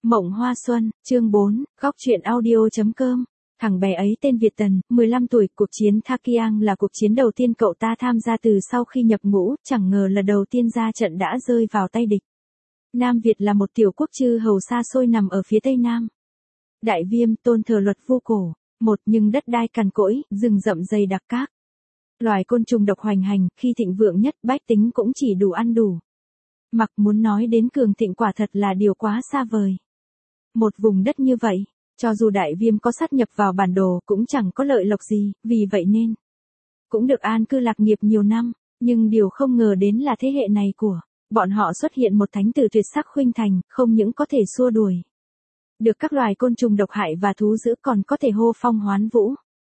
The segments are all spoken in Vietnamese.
Mộng Hoa Xuân, chương 4, góc truyện audio.com. Thằng bé ấy tên Việt Tần, 15 tuổi, cuộc chiến Tha Kiang là cuộc chiến đầu tiên cậu ta tham gia từ sau khi nhập ngũ, chẳng ngờ là đầu tiên ra trận đã rơi vào tay địch. Nam Việt là một tiểu quốc chư hầu xa xôi nằm ở phía tây nam. Đại Viêm tôn thờ luật vô cổ, nhưng đất đai cằn cỗi, rừng rậm dày đặc các. Loài côn trùng độc hoành hành, khi thịnh vượng nhất bách tính cũng chỉ đủ ăn đủ. Mặc muốn nói đến cường thịnh quả thật là điều quá xa vời. Một vùng đất như vậy, cho dù Đại Viêm có sát nhập vào bản đồ cũng chẳng có lợi lộc gì, vì vậy nên cũng được an cư lạc nghiệp nhiều năm, nhưng điều không ngờ đến là thế hệ này của bọn họ xuất hiện một thánh tử tuyệt sắc khuynh thành, không những có thể xua đuổi được các loài côn trùng độc hại và thú dữ, còn có thể hô phong hoán vũ.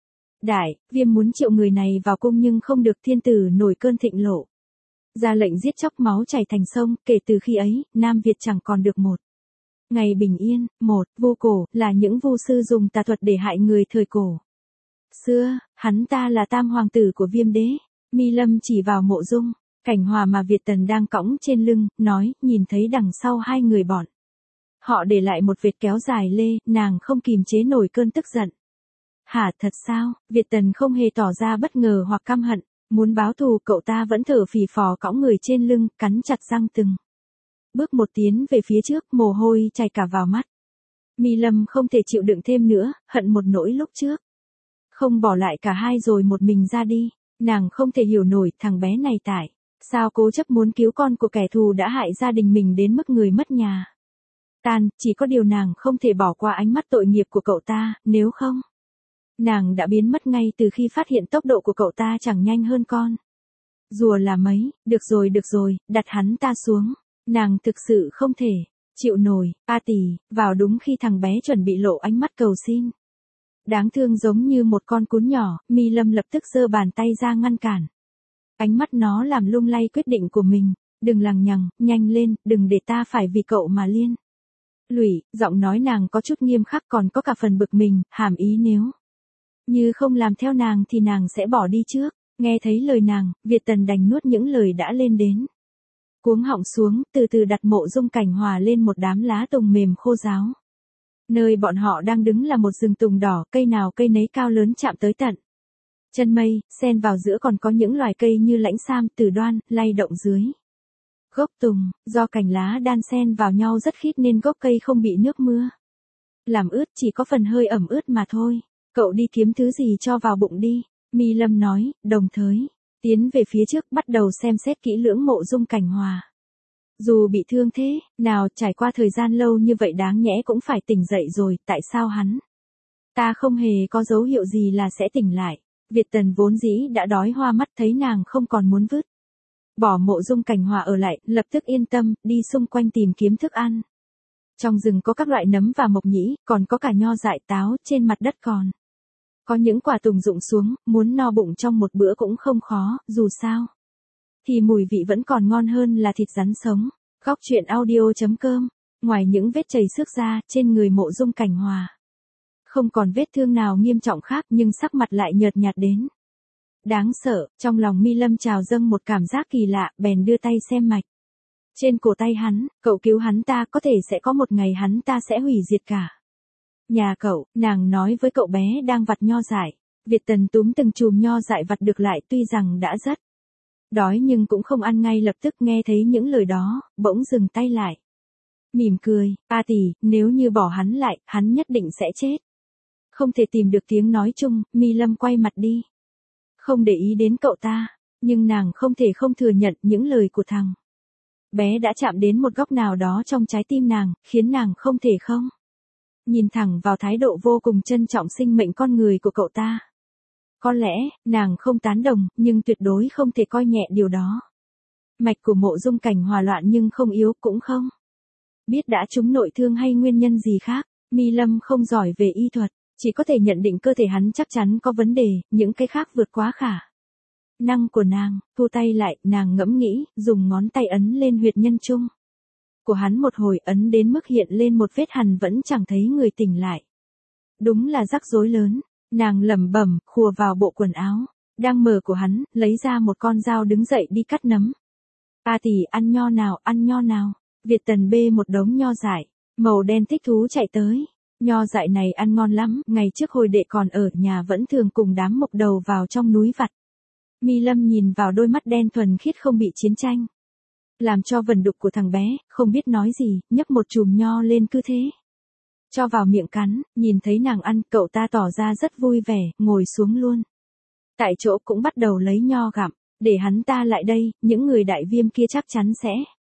Đại Viêm muốn triệu người này vào cung nhưng không được, thiên tử nổi cơn thịnh nộ, ra lệnh giết chóc máu chảy thành sông. Kể từ khi ấy, Nam Việt chẳng còn được một ngày bình yên. Vu cổ là những vu sư dùng tà thuật để hại người thời cổ xưa, hắn ta là tam hoàng tử của Viêm đế. Mi Lâm chỉ vào Mộ Dung Cảnh Hòa mà Việt Tần đang cõng trên lưng, nói, nhìn thấy đằng sau hai người bọn họ để lại một vệt kéo dài lê, nàng không kìm chế nổi cơn tức giận. Hả, thật sao? Việt Tần không hề tỏ ra bất ngờ hoặc căm hận, muốn báo thù. Cậu ta vẫn thở phì phò cõng người trên lưng, cắn chặt răng từng bước một tiến về phía trước, mồ hôi chảy cả vào mắt. Mi Lâm không thể chịu đựng thêm nữa, hận một nỗi lúc trước không bỏ lại cả hai rồi một mình ra đi. Nàng không thể hiểu nổi thằng bé này tại sao cố chấp muốn cứu con của kẻ thù đã hại gia đình mình đến mức người mất nhà tan. Chỉ có điều nàng không thể bỏ qua ánh mắt tội nghiệp của cậu ta, nếu không nàng đã biến mất ngay từ khi phát hiện tốc độ của cậu ta chẳng nhanh hơn con rùa là mấy. Được rồi, đặt hắn ta xuống. Nàng thực sự không thể chịu nổi. A tỷ, vào đúng khi thằng bé chuẩn bị lộ ánh mắt cầu xin đáng thương giống như một con cún nhỏ. Mi Lâm lập tức giơ bàn tay ra ngăn cản ánh mắt nó, làm lung lay quyết định của mình. Đừng lằng nhằng, nhanh lên, đừng để ta phải vì cậu mà liên lụy. Giọng nói nàng có chút nghiêm khắc, còn có cả phần bực mình, hàm ý nếu như không làm theo nàng thì nàng sẽ bỏ đi trước. Nghe thấy lời nàng, Việt Tần đành nuốt những lời đã lên đến cuống họng xuống, từ từ đặt Mộ Dung Cảnh Hòa lên một đám lá tùng mềm khô ráo. Nơi bọn họ đang đứng là một rừng tùng đỏ, cây nào cây nấy cao lớn chạm tới tận chân mây, xen vào giữa còn có những loài cây như lãnh sam, tử đoan, lay động dưới gốc tùng. Do cành lá đan xen vào nhau rất khít nên gốc cây không bị nước mưa làm ướt, chỉ có phần hơi ẩm ướt mà thôi. Cậu đi kiếm thứ gì cho vào bụng đi, Mi Lâm nói, đồng thời tiến về phía trước, bắt đầu xem xét kỹ lưỡng Mộ Dung Cảnh Hòa. Dù bị thương thế nào, trải qua thời gian lâu như vậy đáng nhẽ cũng phải tỉnh dậy rồi, tại sao hắn ta không hề có dấu hiệu gì là sẽ tỉnh lại. Việt Tần vốn dĩ đã đói hoa mắt, thấy nàng không còn muốn vứt bỏ Mộ Dung Cảnh Hòa ở lại, lập tức yên tâm, đi xung quanh tìm kiếm thức ăn. Trong rừng có các loại nấm và mộc nhĩ, còn có cả nho dại táo, trên mặt đất còn có những quả tùng rụng xuống, muốn no bụng trong một bữa cũng không khó, dù sao thì mùi vị vẫn còn ngon hơn là thịt rắn sống. Góc truyện audio.com. Ngoài những vết chảy xước ra, trên người Mộ Dung Cảnh Hòa không còn vết thương nào nghiêm trọng khác, nhưng sắc mặt lại nhợt nhạt đến đáng sợ. Trong lòng Mi Lâm trào dâng một cảm giác kỳ lạ, bèn đưa tay xem mạch trên cổ tay hắn. Cậu cứu hắn ta, có thể sẽ có một ngày hắn ta sẽ hủy diệt cả nhà cậu, nàng nói với cậu bé đang vặt nho dại. Việt Tần túm từng chùm nho dại vặt được lại, tuy rằng đã rất đói nhưng cũng không ăn ngay lập tức. Nghe thấy những lời đó, bỗng dừng tay lại, mỉm cười. A tỷ, nếu như bỏ hắn lại, hắn nhất định sẽ chết. Không thể tìm được tiếng nói chung, Mi Lâm quay mặt đi, không để ý đến cậu ta, nhưng nàng không thể không thừa nhận những lời của thằng bé đã chạm đến một góc nào đó trong trái tim nàng, khiến nàng không thể không nhìn thẳng vào thái độ vô cùng trân trọng sinh mệnh con người của cậu ta. Có lẽ, nàng không tán đồng, nhưng tuyệt đối không thể coi nhẹ điều đó. Mạch của Mộ Dung Cảnh Hòa loạn nhưng không yếu, cũng không biết đã trúng nội thương hay nguyên nhân gì khác. Mi Lâm không giỏi về y thuật, chỉ có thể nhận định cơ thể hắn chắc chắn có vấn đề, những cái khác vượt quá khả năng của nàng. Thu tay lại, nàng ngẫm nghĩ, dùng ngón tay ấn lên huyệt nhân trung của hắn một hồi, ấn đến mức hiện lên một vết hằn, vẫn chẳng thấy người tỉnh lại. Đúng là rắc rối lớn. Nàng lẩm bẩm, khùa vào bộ quần áo đang mở của hắn, lấy ra một con dao đứng dậy đi cắt nấm. A tỷ, ăn nho nào, ăn nho nào. Việt Tần bê một đống nho dại Màu đen thích thú chạy tới. Nho dại này ăn ngon lắm, ngày trước hồi đệ còn ở nhà vẫn thường cùng đám mộc đầu vào trong núi vặt. Mi Lâm nhìn vào đôi mắt đen thuần khiết không bị chiến tranh. Làm cho vần đục của thằng bé, không biết nói gì, nhấc một chùm nho lên cứ thế. Cho vào miệng cắn, nhìn thấy nàng ăn, cậu ta tỏ ra rất vui vẻ, ngồi xuống luôn. Tại chỗ cũng bắt đầu lấy nho gặm, để hắn ta lại đây, những người đại viêm kia chắc chắn sẽ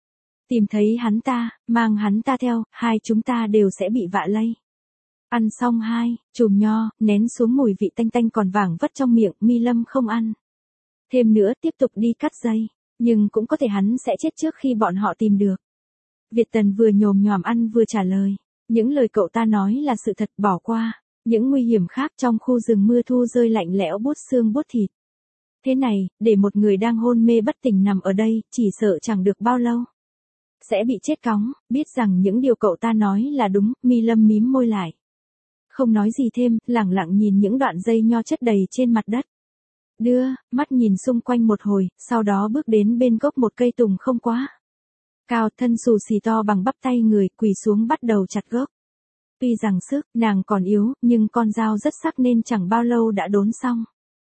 tìm thấy hắn ta, mang hắn ta theo, hai chúng ta đều sẽ bị vạ lây. Ăn xong hai, chùm nho, nén xuống mùi vị tanh tanh còn vảng vất trong miệng, Mi Lâm không ăn. Thêm nữa tiếp tục đi cắt dây, nhưng cũng có thể hắn sẽ chết trước khi bọn họ tìm được. Việt Tần vừa nhồm nhòm ăn vừa trả lời. Những lời cậu ta nói là sự thật, bỏ qua. Những nguy hiểm khác trong khu rừng mưa thu rơi lạnh lẽo buốt xương buốt thịt. Thế này, để một người đang hôn mê bất tỉnh nằm ở đây, chỉ sợ chẳng được bao lâu sẽ bị chết cóng. Biết rằng những điều cậu ta nói là đúng, Mi Lâm mím môi lại. Không nói gì thêm, lẳng lặng nhìn những đoạn dây nho chất đầy trên mặt đất. Đưa mắt nhìn xung quanh một hồi, sau đó bước đến bên gốc một cây tùng không quá cao, thân xù xì to bằng bắp tay người, quỳ xuống bắt đầu chặt gốc. Tuy rằng sức nàng còn yếu, nhưng con dao rất sắc nên chẳng bao lâu đã đốn xong.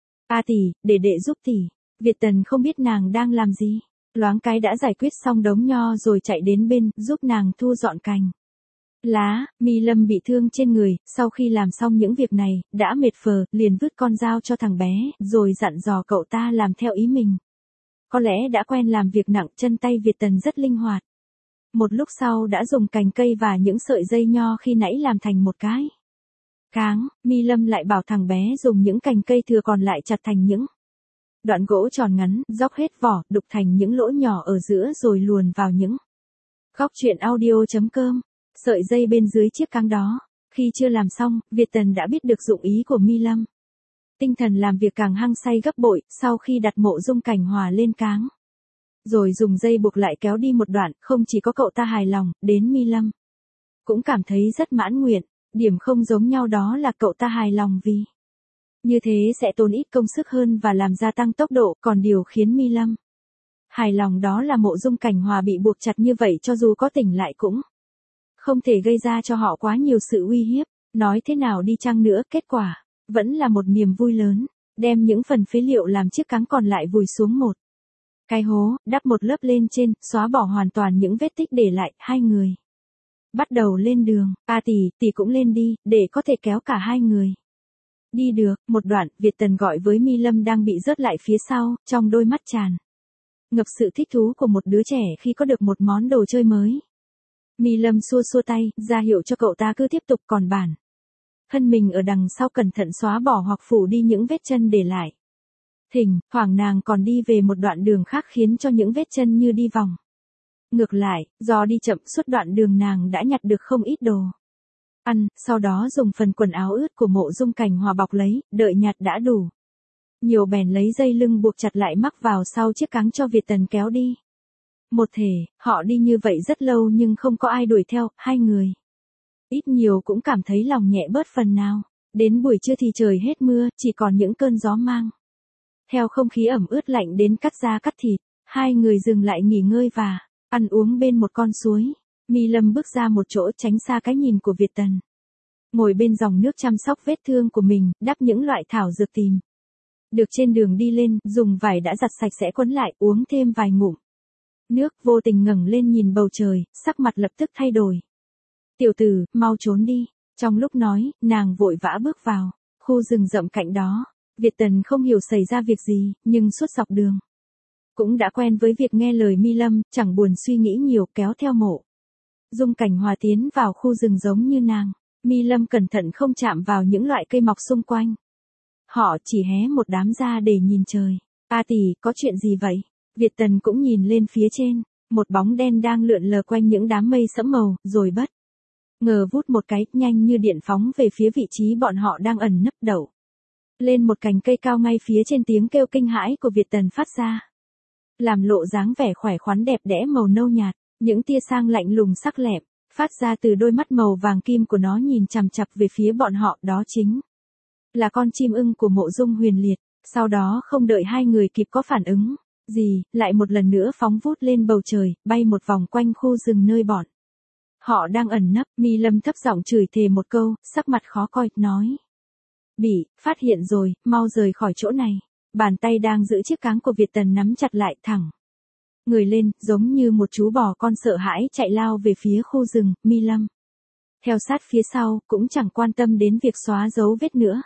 A tỷ, để đệ giúp tỷ. Việt Tần không biết nàng đang làm gì, loáng cái đã giải quyết xong đống nho rồi chạy đến bên, giúp nàng thu dọn cành lá. Mi Lâm bị thương trên người, sau khi làm xong những việc này, đã mệt phờ, liền vứt con dao cho thằng bé, rồi dặn dò cậu ta làm theo ý mình. Có lẽ đã quen làm việc nặng, chân tay Việt Tần rất linh hoạt. Một lúc sau đã dùng cành cây và những sợi dây nho khi nãy làm thành một cái cáng. Mi Lâm lại bảo thằng bé dùng những cành cây thừa còn lại chặt thành những đoạn gỗ tròn ngắn, róc hết vỏ, đục thành những lỗ nhỏ ở giữa rồi luồn vào những góc truyện audio.com. Sợi dây bên dưới chiếc cáng đó. Khi chưa làm xong, Việt Tần đã biết được dụng ý của Mi Lâm. Tinh thần làm việc càng hăng say gấp bội, sau khi đặt Mộ Dung Cảnh Hòa lên cáng, rồi dùng dây buộc lại kéo đi một đoạn, không chỉ có cậu ta hài lòng, đến Mi Lâm cũng cảm thấy rất mãn nguyện. Điểm không giống nhau đó là cậu ta hài lòng vì như thế sẽ tốn ít công sức hơn và làm gia tăng tốc độ, còn điều khiến Mi Lâm hài lòng đó là Mộ Dung Cảnh Hòa bị buộc chặt như vậy cho dù có tỉnh lại cũng không thể gây ra cho họ quá nhiều sự uy hiếp. Nói thế nào đi chăng nữa, kết quả vẫn là một niềm vui lớn. Đem những phần phế liệu làm chiếc cáng còn lại vùi xuống một cái hố, đắp một lớp lên trên, xóa bỏ hoàn toàn những vết tích để lại. Hai người bắt đầu lên đường. A tỷ cũng lên đi, để có thể kéo cả hai người đi được. Một đoạn, Việt Tần gọi với Mi Lâm đang bị rớt lại phía sau, trong đôi mắt tràn ngập sự thích thú của một đứa trẻ khi có được một món đồ chơi mới. Mi Lâm xua xua tay, ra hiệu cho cậu ta cứ tiếp tục, còn bản thân mình ở đằng sau cẩn thận xóa bỏ hoặc phủ đi những vết chân để lại. Thỉnh thoảng nàng còn đi về một đoạn đường khác khiến cho những vết chân như đi vòng ngược lại, do đi chậm suốt đoạn đường nàng đã nhặt được không ít đồ ăn, sau đó dùng phần quần áo ướt của Mộ Dung Cảnh Hòa bọc lấy, đợi nhặt đã đủ nhiều bèn lấy dây lưng buộc chặt lại mắc vào sau chiếc cáng cho Việt Tần kéo đi. Một thể, họ đi như vậy rất lâu nhưng không có ai đuổi theo, hai người ít nhiều cũng cảm thấy lòng nhẹ bớt phần nào. Đến buổi trưa thì trời hết mưa, chỉ còn những cơn gió mang theo không khí ẩm ướt lạnh đến cắt da cắt thịt. Hai người dừng lại nghỉ ngơi và ăn uống bên một con suối. Mi Lâm bước ra một chỗ tránh xa cái nhìn của Việt Tần. Ngồi bên dòng nước chăm sóc vết thương của mình, đắp những loại thảo dược tìm được trên đường đi lên, dùng vải đã giặt sạch sẽ quấn lại, uống thêm vài ngụm nước, vô tình ngẩng lên nhìn bầu trời, sắc mặt lập tức thay đổi. Tiểu tử, mau trốn đi. Trong lúc nói, nàng vội vã bước vào khu rừng rậm cạnh đó. Việt Tần không hiểu xảy ra việc gì, nhưng suốt dọc đường cũng đã quen với việc nghe lời Mi Lâm, chẳng buồn suy nghĩ nhiều, kéo theo Mộ Dung Cảnh Hòa tiến vào khu rừng giống như nàng. Mi Lâm cẩn thận không chạm vào những loại cây mọc xung quanh. Họ chỉ hé một đám ra để nhìn trời. A tỷ, có chuyện gì vậy? Việt Tần cũng nhìn lên phía trên, một bóng đen đang lượn lờ quanh những đám mây sẫm màu, rồi bất ngờ vút một cái, nhanh như điện phóng về phía vị trí bọn họ đang ẩn nấp đậu lên một cành cây cao ngay phía trên. Tiếng kêu kinh hãi của Việt Tần phát ra, làm lộ dáng vẻ khỏe khoắn đẹp đẽ màu nâu nhạt, những tia sang lạnh lùng sắc lẹm phát ra từ đôi mắt màu vàng kim của nó nhìn chằm chằm về phía bọn họ. Đó chính là con chim ưng của Mộ Dung Huyền Liệt. Sau đó không đợi hai người kịp có phản ứng gì, lại một lần nữa phóng vút lên bầu trời, bay một vòng quanh khu rừng nơi bọn Họ đang ẩn nấp, Mi Lâm thấp giọng chửi thề một câu, sắc mặt khó coi, nói. Bị, phát hiện rồi, mau rời khỏi chỗ này. Bàn tay đang giữ chiếc cáng của Việt Tần nắm chặt lại thẳng. Người lên, giống như một chú bò con sợ hãi chạy lao về phía khu rừng, Mi Lâm. Theo sát phía sau, cũng chẳng quan tâm đến việc xóa dấu vết nữa.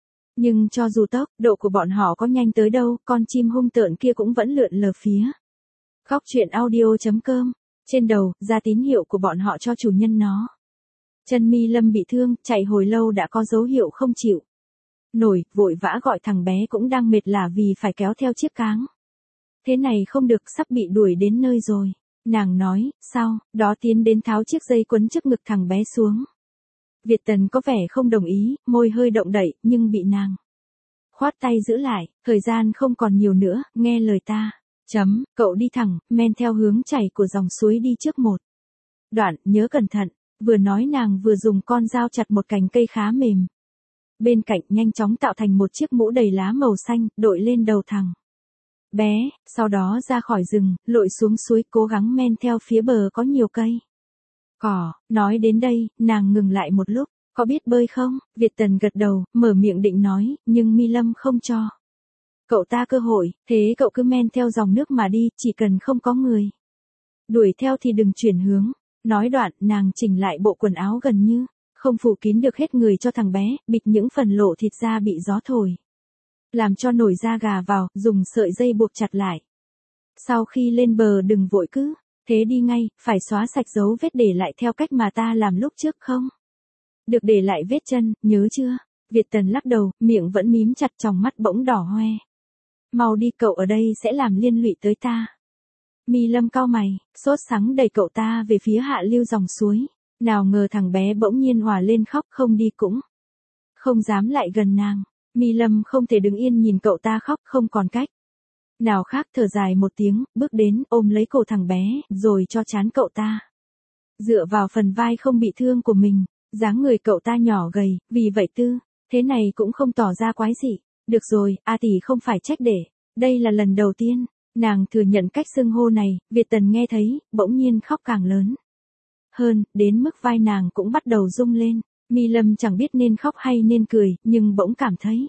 Nhưng cho dù tốc độ của bọn họ có nhanh tới đâu, con chim hung tợn kia cũng vẫn lượn lờ phía. Góc truyện audio.com. Trên đầu, ra tín hiệu của bọn họ cho chủ nhân nó. Chân Mi Lâm bị thương, chạy hồi lâu đã có dấu hiệu không chịu nổi, vội vã gọi thằng bé cũng đang mệt lả vì phải kéo theo chiếc cáng. Thế này không được, sắp bị đuổi đến nơi rồi. Nàng nói, sau đó tiến đến tháo chiếc dây quấn trước ngực thằng bé xuống. Việt Tần có vẻ không đồng ý, môi hơi động đậy, nhưng bị nàng khoát tay giữ lại, thời gian không còn nhiều nữa, nghe lời ta. Cậu đi thẳng, men theo hướng chảy của dòng suối đi trước một đoạn, nhớ cẩn thận. Vừa nói nàng vừa dùng con dao chặt một cành cây khá mềm. Bên cạnh nhanh chóng tạo thành một chiếc mũ đầy lá màu xanh, đội lên đầu thằng bé, sau đó ra khỏi rừng, lội xuống suối cố gắng men theo phía bờ có nhiều cây cỏ. Nói đến đây, nàng ngừng lại một lúc, có biết bơi không? Việt Tần gật đầu, mở miệng định nói, nhưng Mi Lâm không cho cậu ta cơ hội, thế cậu cứ men theo dòng nước mà đi, chỉ cần không có người đuổi theo thì đừng chuyển hướng. Nói đoạn, nàng chỉnh lại bộ quần áo gần như không phủ kín được hết người cho thằng bé, bịt những phần lộ thịt ra bị gió thổi làm cho nổi da gà vào, dùng sợi dây buộc chặt lại. Sau khi lên bờ đừng vội cứ thế đi ngay, phải xóa sạch dấu vết để lại theo cách mà ta làm lúc trước không được để lại vết chân, nhớ chưa? Việt Tần lắc đầu, miệng vẫn mím chặt, tròng mắt bỗng đỏ hoe. Mau đi, cậu ở đây sẽ làm liên lụy tới ta. Mi Lâm cau mày, sốt sắng đẩy cậu ta về phía hạ lưu dòng suối. Nào ngờ thằng bé bỗng nhiên òa lên khóc, không đi cũng không dám lại gần nàng. Mi Lâm không thể đứng yên nhìn cậu ta khóc, không còn cách nào khác, thở dài một tiếng, bước đến, ôm lấy cổ thằng bé, rồi cho trán cậu ta dựa vào phần vai không bị thương của mình. Dáng người cậu ta nhỏ gầy, vì vậy thế này cũng không tỏ ra quái dị. Được rồi, A tỷ không phải trách để. Đây là lần đầu tiên nàng thừa nhận cách xưng hô này. Việt Tần nghe thấy, bỗng nhiên khóc càng lớn hơn, đến mức vai nàng cũng bắt đầu rung lên. Mi Lâm chẳng biết nên khóc hay nên cười, nhưng bỗng cảm thấy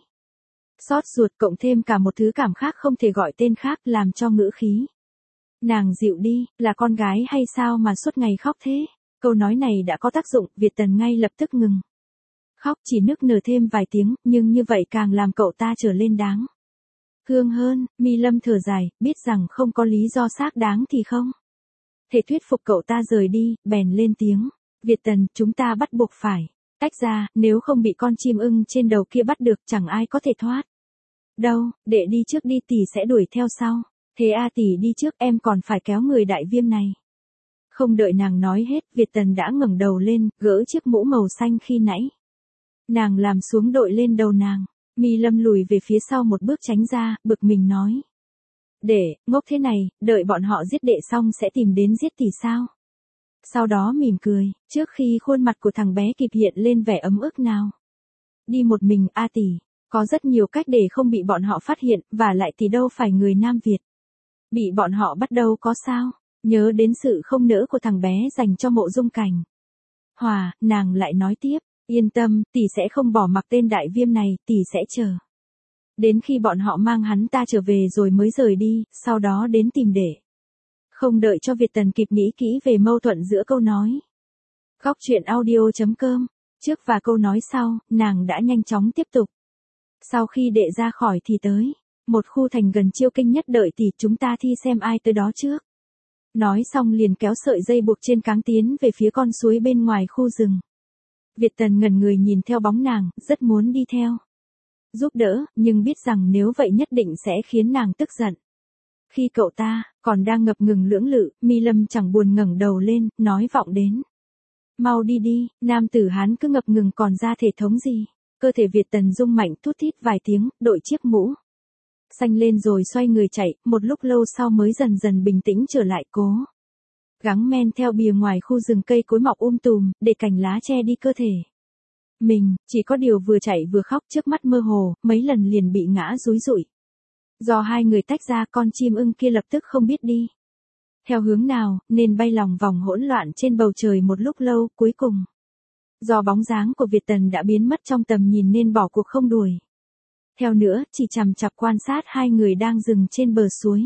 xót ruột, cộng thêm cả một thứ cảm khác không thể gọi tên khác, làm cho ngữ khí nàng dịu đi. Là con gái hay sao mà suốt ngày khóc thế? Câu nói này đã có tác dụng, Việt Tần ngay lập tức ngừng khóc, chỉ nức nở thêm vài tiếng, nhưng như vậy càng làm cậu ta trở lên đáng thương hơn. Mi Lâm thở dài, biết rằng không có lý do xác đáng thì không thể thuyết phục cậu ta rời đi, bèn lên tiếng. Việt Tần, chúng ta bắt buộc phải tách ra, nếu không bị con chim ưng trên đầu kia bắt được, chẳng ai có thể thoát đâu. Đệ đi trước đi, tỷ sẽ đuổi theo sau. Thế A tỷ đi trước, em còn phải kéo người đại viêm này. Không đợi nàng nói hết, Việt Tần đã ngẩng đầu lên, gỡ chiếc mũ màu xanh khi nãy nàng làm xuống đội lên đầu nàng. Mi Lâm lùi về phía sau một bước tránh ra, bực mình nói. Để, ngốc thế này, đợi bọn họ giết đệ xong sẽ tìm đến giết tỷ sao? Sau đó mỉm cười, trước khi khuôn mặt của thằng bé kịp hiện lên vẻ ấm ức nào. Đi một mình, A tỷ, có rất nhiều cách để không bị bọn họ phát hiện, và lại thì đâu phải người Nam Việt. Bị bọn họ bắt đâu có sao? Nhớ đến sự không nỡ của thằng bé dành cho Mộ Dung Cảnh Hòa, nàng lại nói tiếp, yên tâm, tỷ sẽ không bỏ mặc tên đại viêm này, tỷ sẽ chờ đến khi bọn họ mang hắn ta trở về rồi mới rời đi, sau đó đến tìm để. Không đợi cho Việt Tần kịp nghĩ kỹ về mâu thuẫn giữa câu nói góc truyện audio.com trước và câu nói sau, nàng đã nhanh chóng tiếp tục. Sau khi đệ ra khỏi thì tới một khu thành gần Chiêu Kinh nhất, đợi tỷ, chúng ta thi xem ai tới đó trước. Nói xong liền kéo sợi dây buộc trên cáng tiến về phía con suối bên ngoài khu rừng. Việt Tần ngẩn người nhìn theo bóng nàng, rất muốn đi theo giúp đỡ, nhưng biết rằng nếu vậy nhất định sẽ khiến nàng tức giận. Khi cậu ta còn đang ngập ngừng lưỡng lự, Mi Lâm chẳng buồn ngẩng đầu lên, nói vọng đến. Mau đi đi, nam tử Hán cứ ngập ngừng còn ra thể thống gì. Cơ thể Việt Tần rung mạnh, thút thít vài tiếng, đội chiếc mũ xanh lên rồi xoay người chạy, một lúc lâu sau mới dần dần bình tĩnh trở lại, cố gắng men theo bìa ngoài khu rừng cây cối mọc tùm, để cành lá che đi cơ thể mình. Chỉ có điều vừa chạy vừa khóc, trước mắt mơ hồ, mấy lần liền bị ngã dúi rụi. Do hai người tách ra, con chim ưng kia lập tức không biết đi Theo hướng nào, nên bay lòng vòng hỗn loạn trên bầu trời một lúc lâu, cuối cùng. Do bóng dáng của Việt Tần đã biến mất trong tầm nhìn nên bỏ cuộc không đuổi. Theo nữa, chỉ chằm chặp quan sát hai người đang dừng trên bờ suối.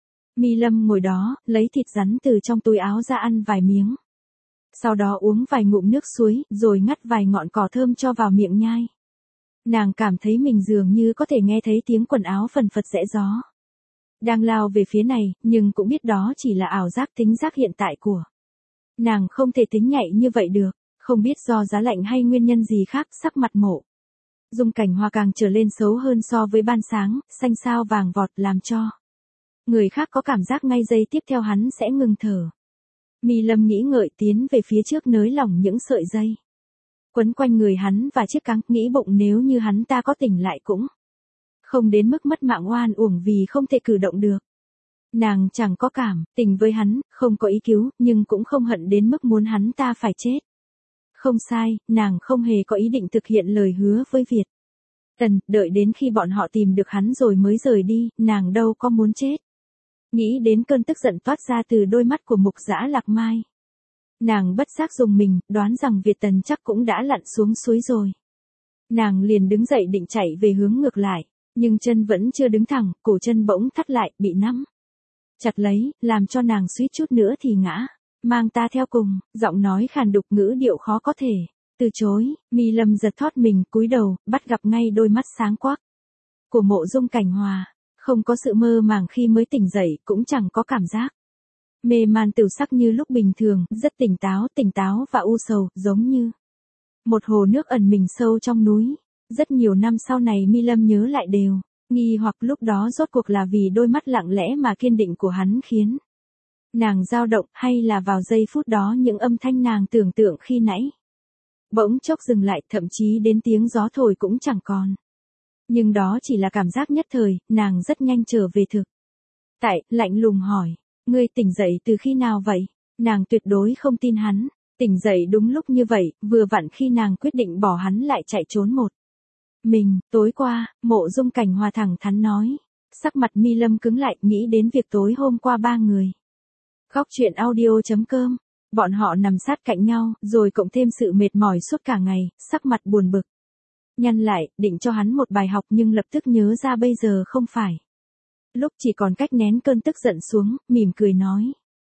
Mi Lâm ngồi đó, lấy thịt rắn từ trong túi áo ra ăn vài miếng. Sau đó uống vài ngụm nước suối, rồi ngắt vài ngọn cỏ thơm cho vào miệng nhai. Nàng cảm thấy mình dường như có thể nghe thấy tiếng quần áo phần phật rẽ gió. Đang lao về phía này, nhưng cũng biết đó chỉ là ảo giác thính giác hiện tại của. Nàng không thể tính nhạy như vậy được, không biết do giá lạnh hay nguyên nhân gì khác. Sắc mặt Mộ Dung Cảnh Hoa càng trở lên xấu hơn so với ban sáng, xanh xao vàng vọt làm cho người khác có cảm giác ngay giây tiếp theo hắn sẽ ngừng thở. Mi Lâm nghĩ ngợi tiến về phía trước nới lỏng những sợi dây quấn quanh người hắn và chiếc cáng, nghĩ bụng nếu như hắn ta có tỉnh lại cũng không đến mức mất mạng oan uổng vì không thể cử động được. Nàng chẳng có cảm tình với hắn, không có ý cứu, nhưng cũng không hận đến mức muốn hắn ta phải chết. Không sai, nàng không hề có ý định thực hiện lời hứa với Việt Tần, đợi đến khi bọn họ tìm được hắn rồi mới rời đi, nàng đâu có muốn chết. Nghĩ đến cơn tức giận toát ra từ đôi mắt của Mục Dã Lạc Mai. Nàng bất giác dùng mình, đoán rằng Việt Tần chắc cũng đã lặn xuống suối rồi. Nàng liền đứng dậy định chạy về hướng ngược lại, nhưng chân vẫn chưa đứng thẳng, cổ chân bỗng thắt lại, bị nắm chặt lấy, làm cho nàng suýt chút nữa thì ngã. Mang ta theo cùng, giọng nói khàn đục, ngữ điệu khó có thể từ chối. Mi Lâm giật thót mình, cúi đầu, bắt gặp ngay đôi mắt sáng quắc của Mộ Dung Cảnh Hòa. Không có sự mơ màng khi mới tỉnh dậy, cũng chẳng có cảm giác mê man tửu sắc như lúc bình thường, rất tỉnh táo và u sầu, giống như một hồ nước ẩn mình sâu trong núi. Rất nhiều năm sau này Mi Lâm nhớ lại đều nghi hoặc lúc đó rốt cuộc là vì đôi mắt lặng lẽ mà kiên định của hắn khiến nàng dao động, hay là vào giây phút đó những âm thanh nàng tưởng tượng khi nãy bỗng chốc dừng lại, thậm chí đến tiếng gió thổi cũng chẳng còn. Nhưng đó chỉ là cảm giác nhất thời, nàng rất nhanh trở về thực tại, lạnh lùng hỏi, ngươi tỉnh dậy từ khi nào vậy? Nàng tuyệt đối không tin hắn, tỉnh dậy đúng lúc như vậy, vừa vặn khi nàng quyết định bỏ hắn lại chạy trốn một mình. Tối qua, Mộ Dung Cảnh Hòa thẳng thắn nói. Sắc mặt Mi Lâm cứng lại, nghĩ đến việc tối hôm qua ba người Góc truyện audio.com, bọn họ nằm sát cạnh nhau, rồi cộng thêm sự mệt mỏi suốt cả ngày, sắc mặt buồn bực. Nhăn lại, định cho hắn một bài học nhưng lập tức nhớ ra bây giờ không phải lúc, chỉ còn cách nén cơn tức giận xuống, mỉm cười nói.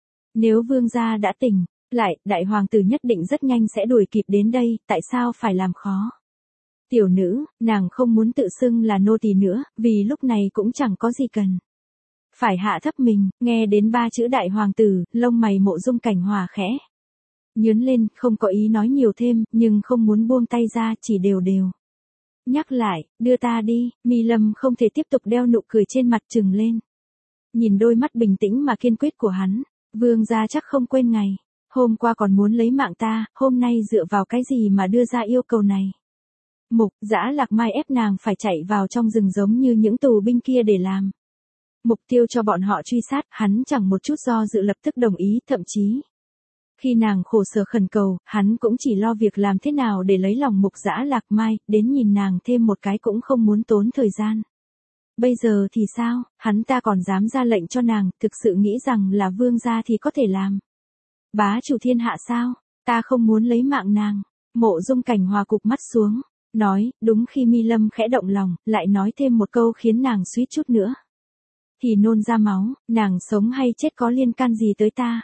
Nếu vương gia đã tỉnh lại, đại hoàng tử nhất định rất nhanh sẽ đuổi kịp đến đây, tại sao phải làm khó tiểu nữ? Nàng không muốn tự xưng là nô tỳ nữa, vì lúc này cũng chẳng có gì cần phải hạ thấp mình. Nghe đến ba chữ đại hoàng tử, lông mày Mộ Dung Cảnh Hòa khẽ nhướng lên, không có ý nói nhiều thêm, nhưng không muốn buông tay ra, chỉ đều đều nhắc lại, đưa ta đi. Mi Lâm không thể tiếp tục đeo nụ cười trên mặt, trừng lên nhìn đôi mắt bình tĩnh mà kiên quyết của hắn. Vương gia chắc không quên ngày hôm qua còn muốn lấy mạng ta, hôm nay dựa vào cái gì mà đưa ra yêu cầu này? Mục Dã Lạc Mai ép nàng phải chạy vào trong rừng giống như những tù binh kia để làm mục tiêu cho bọn họ truy sát. Hắn chẳng một chút do dự lập tức đồng ý, thậm chí khi nàng khổ sở khẩn cầu, hắn cũng chỉ lo việc làm thế nào để lấy lòng Mục Dã Lạc Mai, đến nhìn nàng thêm một cái cũng không muốn tốn thời gian. Bây giờ thì sao, hắn ta còn dám ra lệnh cho nàng, thực sự nghĩ rằng là vương gia thì có thể làm bá chủ thiên hạ sao? Ta không muốn lấy mạng nàng. Mộ Dung Cảnh Hòa cụp mắt xuống, nói. Đúng khi Mi Lâm khẽ động lòng, lại nói thêm một câu khiến nàng suýt chút nữa thì nôn ra máu. Nàng sống hay chết có liên can gì tới ta?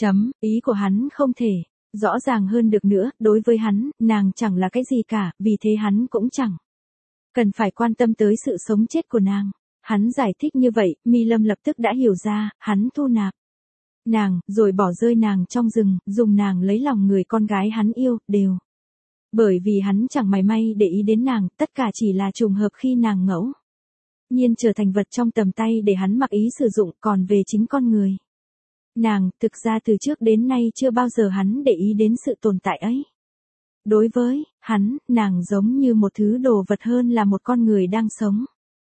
Ý của hắn không thể rõ ràng hơn được nữa. Đối với hắn, nàng chẳng là cái gì cả, vì thế hắn cũng chẳng cần phải quan tâm tới sự sống chết của nàng. Hắn giải thích như vậy, Mi Lâm lập tức đã hiểu ra. Hắn thu nạp nàng, rồi bỏ rơi nàng trong rừng, dùng nàng lấy lòng người con gái hắn yêu, đều bởi vì hắn chẳng mảy may để ý đến nàng. Tất cả chỉ là trùng hợp khi nàng ngẫu nhiên trở thành vật trong tầm tay để hắn mặc ý sử dụng. Còn về chính con người nàng, thực ra từ trước đến nay chưa bao giờ hắn để ý đến sự tồn tại ấy. Đối với hắn, nàng giống như một thứ đồ vật hơn là một con người đang sống.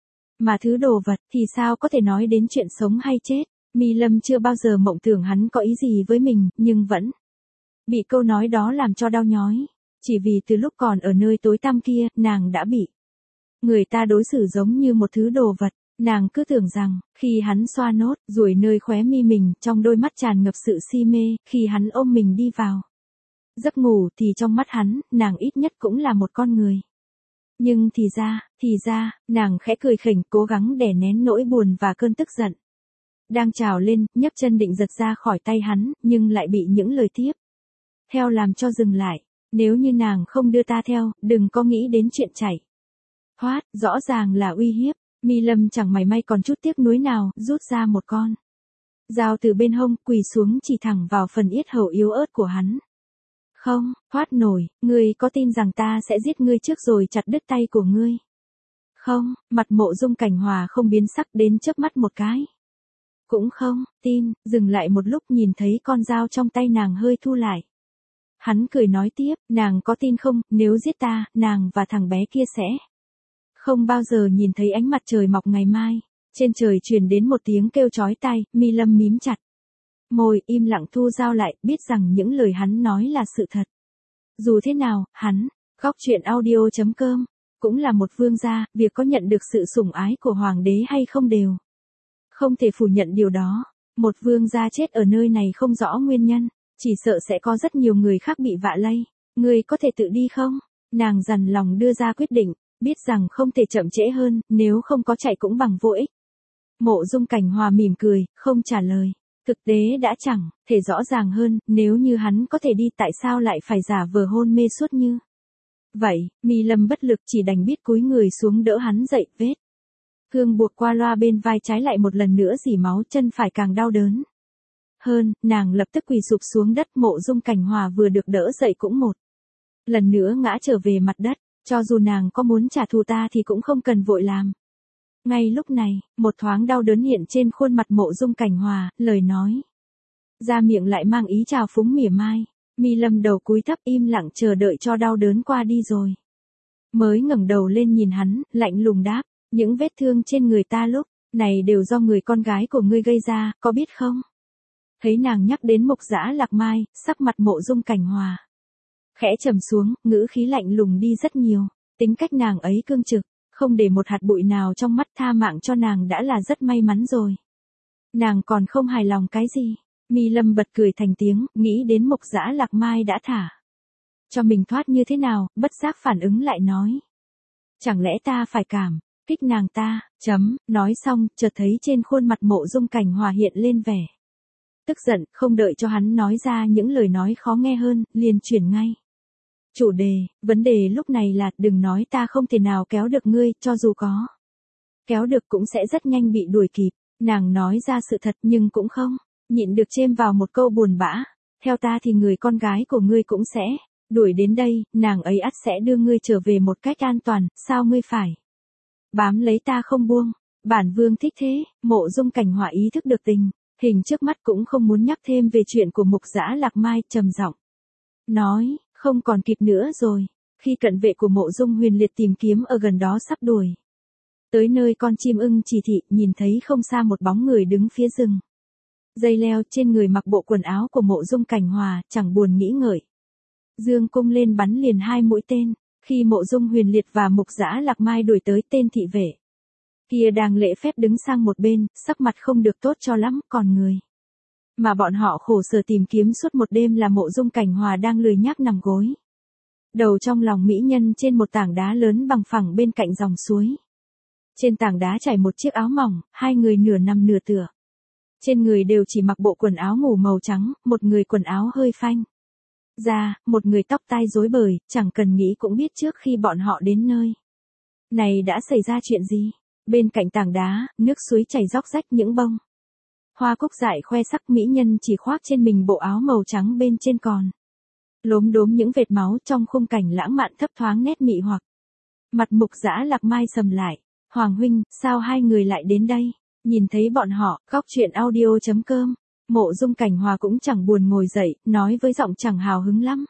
Mà thứ đồ vật thì sao có thể nói đến chuyện sống hay chết? Mi Lâm chưa bao giờ mộng tưởng hắn có ý gì với mình, nhưng vẫn bị câu nói đó làm cho đau nhói. Chỉ vì từ lúc còn ở nơi tối tăm kia, nàng đã bị người ta đối xử giống như một thứ đồ vật. Nàng cứ tưởng rằng, khi hắn xoa nốt, ruồi nơi khóe mi mình, trong đôi mắt tràn ngập sự si mê, khi hắn ôm mình đi vào giấc ngủ thì trong mắt hắn, nàng ít nhất cũng là một con người. Nhưng thì ra, nàng khẽ cười khỉnh cố gắng đè nén nỗi buồn và cơn tức giận. Đang trào lên, nhấc chân định giật ra khỏi tay hắn, nhưng lại bị những lời tiếp theo làm cho dừng lại. Nếu như nàng không đưa ta theo, đừng có nghĩ đến chuyện chạy thoát, rõ ràng là uy hiếp. Mi Lâm chẳng mảy may còn chút tiếc nuối nào, rút ra một con dao từ bên hông, quỳ xuống chỉ thẳng vào phần yết hầu yếu ớt của hắn. Không, thoát nổi, ngươi có tin rằng ta sẽ giết ngươi trước rồi chặt đứt tay của ngươi? Không, mặt Mộ Dung Cảnh Hòa không biến sắc đến chớp mắt một cái. Cũng không, tin, dừng lại một lúc nhìn thấy con dao trong tay nàng hơi thu lại. Hắn cười nói tiếp, nàng có tin không, nếu giết ta, nàng và thằng bé kia sẽ không bao giờ nhìn thấy ánh mặt trời mọc ngày mai. Trên trời truyền đến một tiếng kêu chói tai, Mi Lâm mím chặt môi, im lặng thu dao lại, biết rằng những lời hắn nói là sự thật. Dù thế nào, hắn, góc truyện audio.com, cũng là một vương gia, việc có nhận được sự sủng ái của hoàng đế hay không đều không thể phủ nhận điều đó. Một vương gia chết ở nơi này không rõ nguyên nhân, chỉ sợ sẽ có rất nhiều người khác bị vạ lây. Ngươi có thể tự đi không? Nàng dằn lòng đưa ra quyết định, biết rằng không thể chậm trễ hơn, nếu không có chạy cũng bằng vô ích. Mộ Dung Cảnh Hòa mỉm cười, không trả lời. Thực tế đã chẳng thể rõ ràng hơn, nếu như hắn có thể đi tại sao lại phải giả vờ hôn mê suốt như vậy. Mi Lâm bất lực chỉ đành biết cúi người xuống đỡ hắn dậy, vết thương buộc qua loa bên vai trái lại một lần nữa rỉ máu, chân phải càng đau đớn hơn, nàng lập tức quỳ sụp xuống đất. Mộ Dung Cảnh Hòa vừa được đỡ dậy cũng một lần nữa ngã trở về mặt đất. Cho dù nàng có muốn trả thù ta thì cũng không cần vội làm. Ngay lúc này, một thoáng đau đớn hiện trên khuôn mặt Mộ Dung Cảnh Hòa, lời nói ra miệng lại mang ý trào phúng mỉa mai. Mi Lâm đầu cúi thấp im lặng chờ đợi cho đau đớn qua đi rồi mới ngẩng đầu lên nhìn hắn, lạnh lùng đáp, những vết thương trên người ta lúc này đều do người con gái của ngươi gây ra, có biết không? Thấy nàng nhắc đến Mục Dã Lạc Mai, sắc mặt Mộ Dung Cảnh Hòa khẽ trầm xuống, ngữ khí lạnh lùng đi rất nhiều. Tính cách nàng ấy cương trực, không để một hạt bụi nào trong mắt, tha mạng cho nàng đã là rất may mắn rồi. Nàng còn không hài lòng cái gì? Mi Lâm bật cười thành tiếng, nghĩ đến Mục Dã Lạc Mai đã thả cho mình thoát như thế nào, bất giác phản ứng lại nói. Chẳng lẽ ta phải cảm kích nàng ta, nói xong, chợt thấy trên khuôn mặt Mộ Dung Cảnh Hòa hiện lên vẻ tức giận, không đợi cho hắn nói ra những lời nói khó nghe hơn, liền chuyển ngay chủ đề. Vấn đề lúc này là, đừng nói ta không thể nào kéo được ngươi, cho dù có kéo được cũng sẽ rất nhanh bị đuổi kịp. Nàng nói ra sự thật nhưng cũng không nhịn được chêm vào một câu buồn bã. Theo ta thì người con gái của ngươi cũng sẽ đuổi đến đây, nàng ấy ắt sẽ đưa ngươi trở về một cách an toàn, sao ngươi phải bám lấy ta không buông? Bản vương thích thế. Mộ Dung Cảnh Hòa ý thức được tình hình trước mắt cũng không muốn nhắc thêm về chuyện của Mục Dã Lạc Mai, trầm giọng nói, không còn kịp nữa rồi. Khi cận vệ của Mộ Dung Huyền Liệt tìm kiếm ở gần đó sắp đuổi tới nơi con chim ưng chỉ thị, nhìn thấy không xa một bóng người đứng phía rừng dây leo, trên người mặc bộ quần áo của Mộ Dung Cảnh Hòa, chẳng buồn nghĩ ngợi, dương cung lên bắn liền 2 mũi tên. Khi Mộ Dung Huyền Liệt và Mục Dã Lạc Mai đuổi tới, tên thị vệ kia đang lễ phép đứng sang một bên, sắc mặt không được tốt cho lắm, còn người mà bọn họ khổ sở tìm kiếm suốt một đêm là Mộ Dung Cảnh Hòa đang lười nhác nằm gối đầu trong lòng mỹ nhân trên một tảng đá lớn bằng phẳng bên cạnh dòng suối. Trên tảng đá trải một chiếc áo mỏng, hai người nửa nằm nửa tựa. Trên người đều chỉ mặc bộ quần áo ngủ màu trắng, một người quần áo hơi phanh ra, một người tóc tai rối bời, chẳng cần nghĩ cũng biết trước khi bọn họ đến nơi này đã xảy ra chuyện gì. Bên cạnh tảng đá, nước suối chảy róc rách những bông hoa cúc dại khoe sắc, mỹ nhân chỉ khoác trên mình bộ áo màu trắng, bên trên còn lốm đốm những vệt máu. Trong khung cảnh lãng mạn thấp thoáng nét mị hoặc. Mặt Mục Dã Lạc Mai sầm lại. Hoàng huynh, sao hai người lại đến đây? Nhìn thấy bọn họ, góc truyện audio.com, Mộ Dung Cảnh Hòa cũng chẳng buồn ngồi dậy, nói với giọng chẳng hào hứng lắm.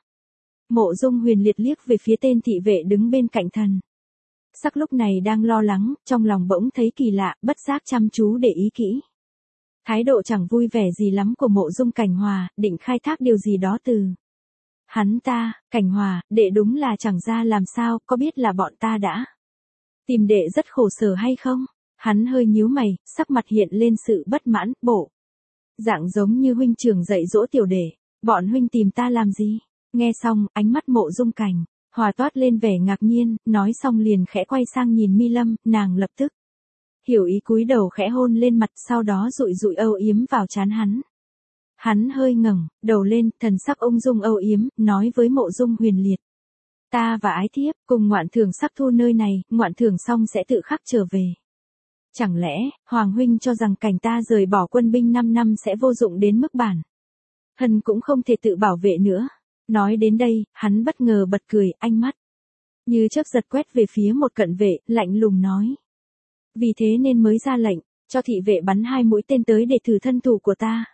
Mộ Dung Huyền Liệt liếc về phía tên thị vệ đứng bên cạnh thần sắc lúc này đang lo lắng, trong lòng bỗng thấy kỳ lạ, bất giác chăm chú để ý kỹ thái độ chẳng vui vẻ gì lắm của Mộ Dung Cảnh Hòa, định khai thác điều gì đó từ hắn ta. Cảnh Hòa, đệ đúng là chẳng ra làm sao, có biết là bọn ta đã tìm đệ rất khổ sở hay không? Hắn hơi nhíu mày, sắc mặt hiện lên sự bất mãn, bộ. Dạng giống như huynh trưởng dạy dỗ tiểu đệ, bọn huynh tìm ta làm gì? Nghe xong, ánh mắt Mộ Dung Cảnh Hòa toát lên vẻ ngạc nhiên, nói xong liền khẽ quay sang nhìn Mi Lâm, nàng lập tức hiểu ý cúi đầu khẽ hôn lên mặt, sau đó dụi dụi âu yếm vào trán hắn. Hắn hơi ngẩng đầu lên, thần sắc ung dung âu yếm, nói với Mộ Dung Huyền Liệt. Ta và ái thiếp, cùng Ngoạn Thưởng sắp thu nơi này, Ngoạn Thưởng xong sẽ tự khắc trở về. Chẳng lẽ, Hoàng huynh cho rằng cảnh ta rời bỏ quân binh 5 năm sẽ vô dụng đến mức bản thân cũng không thể tự bảo vệ nữa. Nói đến đây, hắn bất ngờ bật cười, ánh mắt như chớp giật quét về phía một cận vệ, lạnh lùng nói. Vì thế nên mới ra lệnh, cho thị vệ bắn 2 mũi tên tới để thử thân thủ của ta.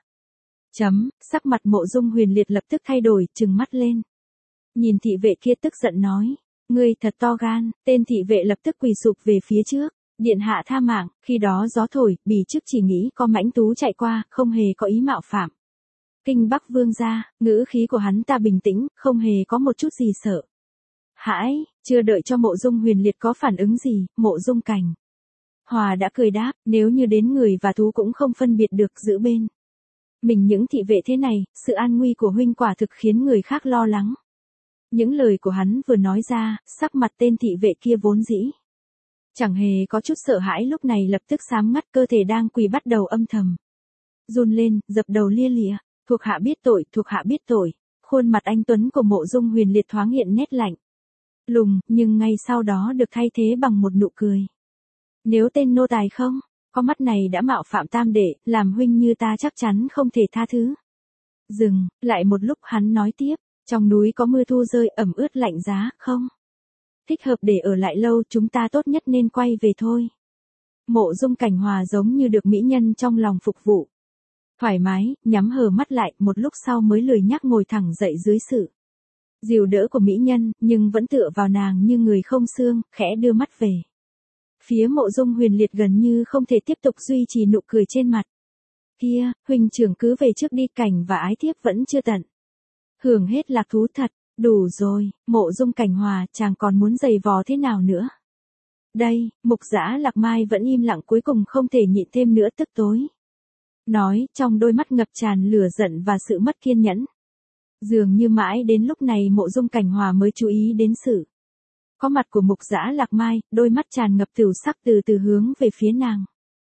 Sắc mặt Mộ Dung Huyền Liệt lập tức thay đổi, trừng mắt lên. Nhìn thị vệ kia tức giận nói, ngươi thật to gan, tên thị vệ lập tức quỳ sụp về phía trước. Điện hạ tha mạng, khi đó gió thổi, bỉ chức chỉ nghĩ có mãnh tú chạy qua, không hề có ý mạo phạm. Kinh Bắc Vương gia, ngữ khí của hắn ta bình tĩnh, không hề có một chút gì sợ hãi. Chưa đợi cho Mộ Dung Huyền Liệt có phản ứng gì, Mộ Dung Cảnh Hòa đã cười đáp, nếu như đến người và thú cũng không phân biệt được giữ bên mình những thị vệ thế này, sự an nguy của huynh quả thực khiến người khác lo lắng. Những lời của hắn vừa nói ra, sắc mặt tên thị vệ kia vốn dĩ chẳng hề có chút sợ hãi lúc này lập tức xám ngắt, cơ thể đang quỳ bắt đầu âm thầm run lên, dập đầu lia lịa. Thuộc hạ biết tội, thuộc hạ biết tội. Khuôn mặt anh tuấn của Mộ Dung Huyền Liệt thoáng hiện nét lạnh lùng, nhưng ngay sau đó được thay thế bằng một nụ cười. Nếu tên nô tài không có mắt này đã mạo phạm tam đệ, làm huynh như ta chắc chắn không thể tha thứ. Dừng lại một lúc, hắn nói tiếp, trong núi có mưa thu rơi ẩm ướt lạnh giá, không thích hợp để ở lại lâu, chúng ta tốt nhất nên quay về thôi. Mộ Dung Cảnh Hòa giống như được mỹ nhân trong lòng phục vụ. Thoải mái, nhắm hờ mắt lại, một lúc sau mới lười nhác ngồi thẳng dậy dưới sự dìu đỡ của mỹ nhân, nhưng vẫn tựa vào nàng như người không xương, khẽ đưa mắt về phía Mộ Dung Huyền Liệt, gần như không thể tiếp tục duy trì nụ cười trên mặt. Kia, huynh trưởng cứ về trước đi, cảnh và ái thiếp vẫn chưa tận hưởng hết lạc thú thật. Đủ rồi, Mộ Dung Cảnh Hòa, chàng còn muốn giày vò thế nào nữa? Đây, Mục Dã Lạc Mai vẫn im lặng, cuối cùng không thể nhịn thêm nữa, tức tối nói, trong đôi mắt ngập tràn lửa giận và sự mất kiên nhẫn. Dường như mãi đến lúc này Mộ Dung Cảnh Hòa mới chú ý đến sự có mặt của Mục Dã Lạc Mai, đôi mắt tràn ngập tửu sắc từ từ hướng về phía nàng.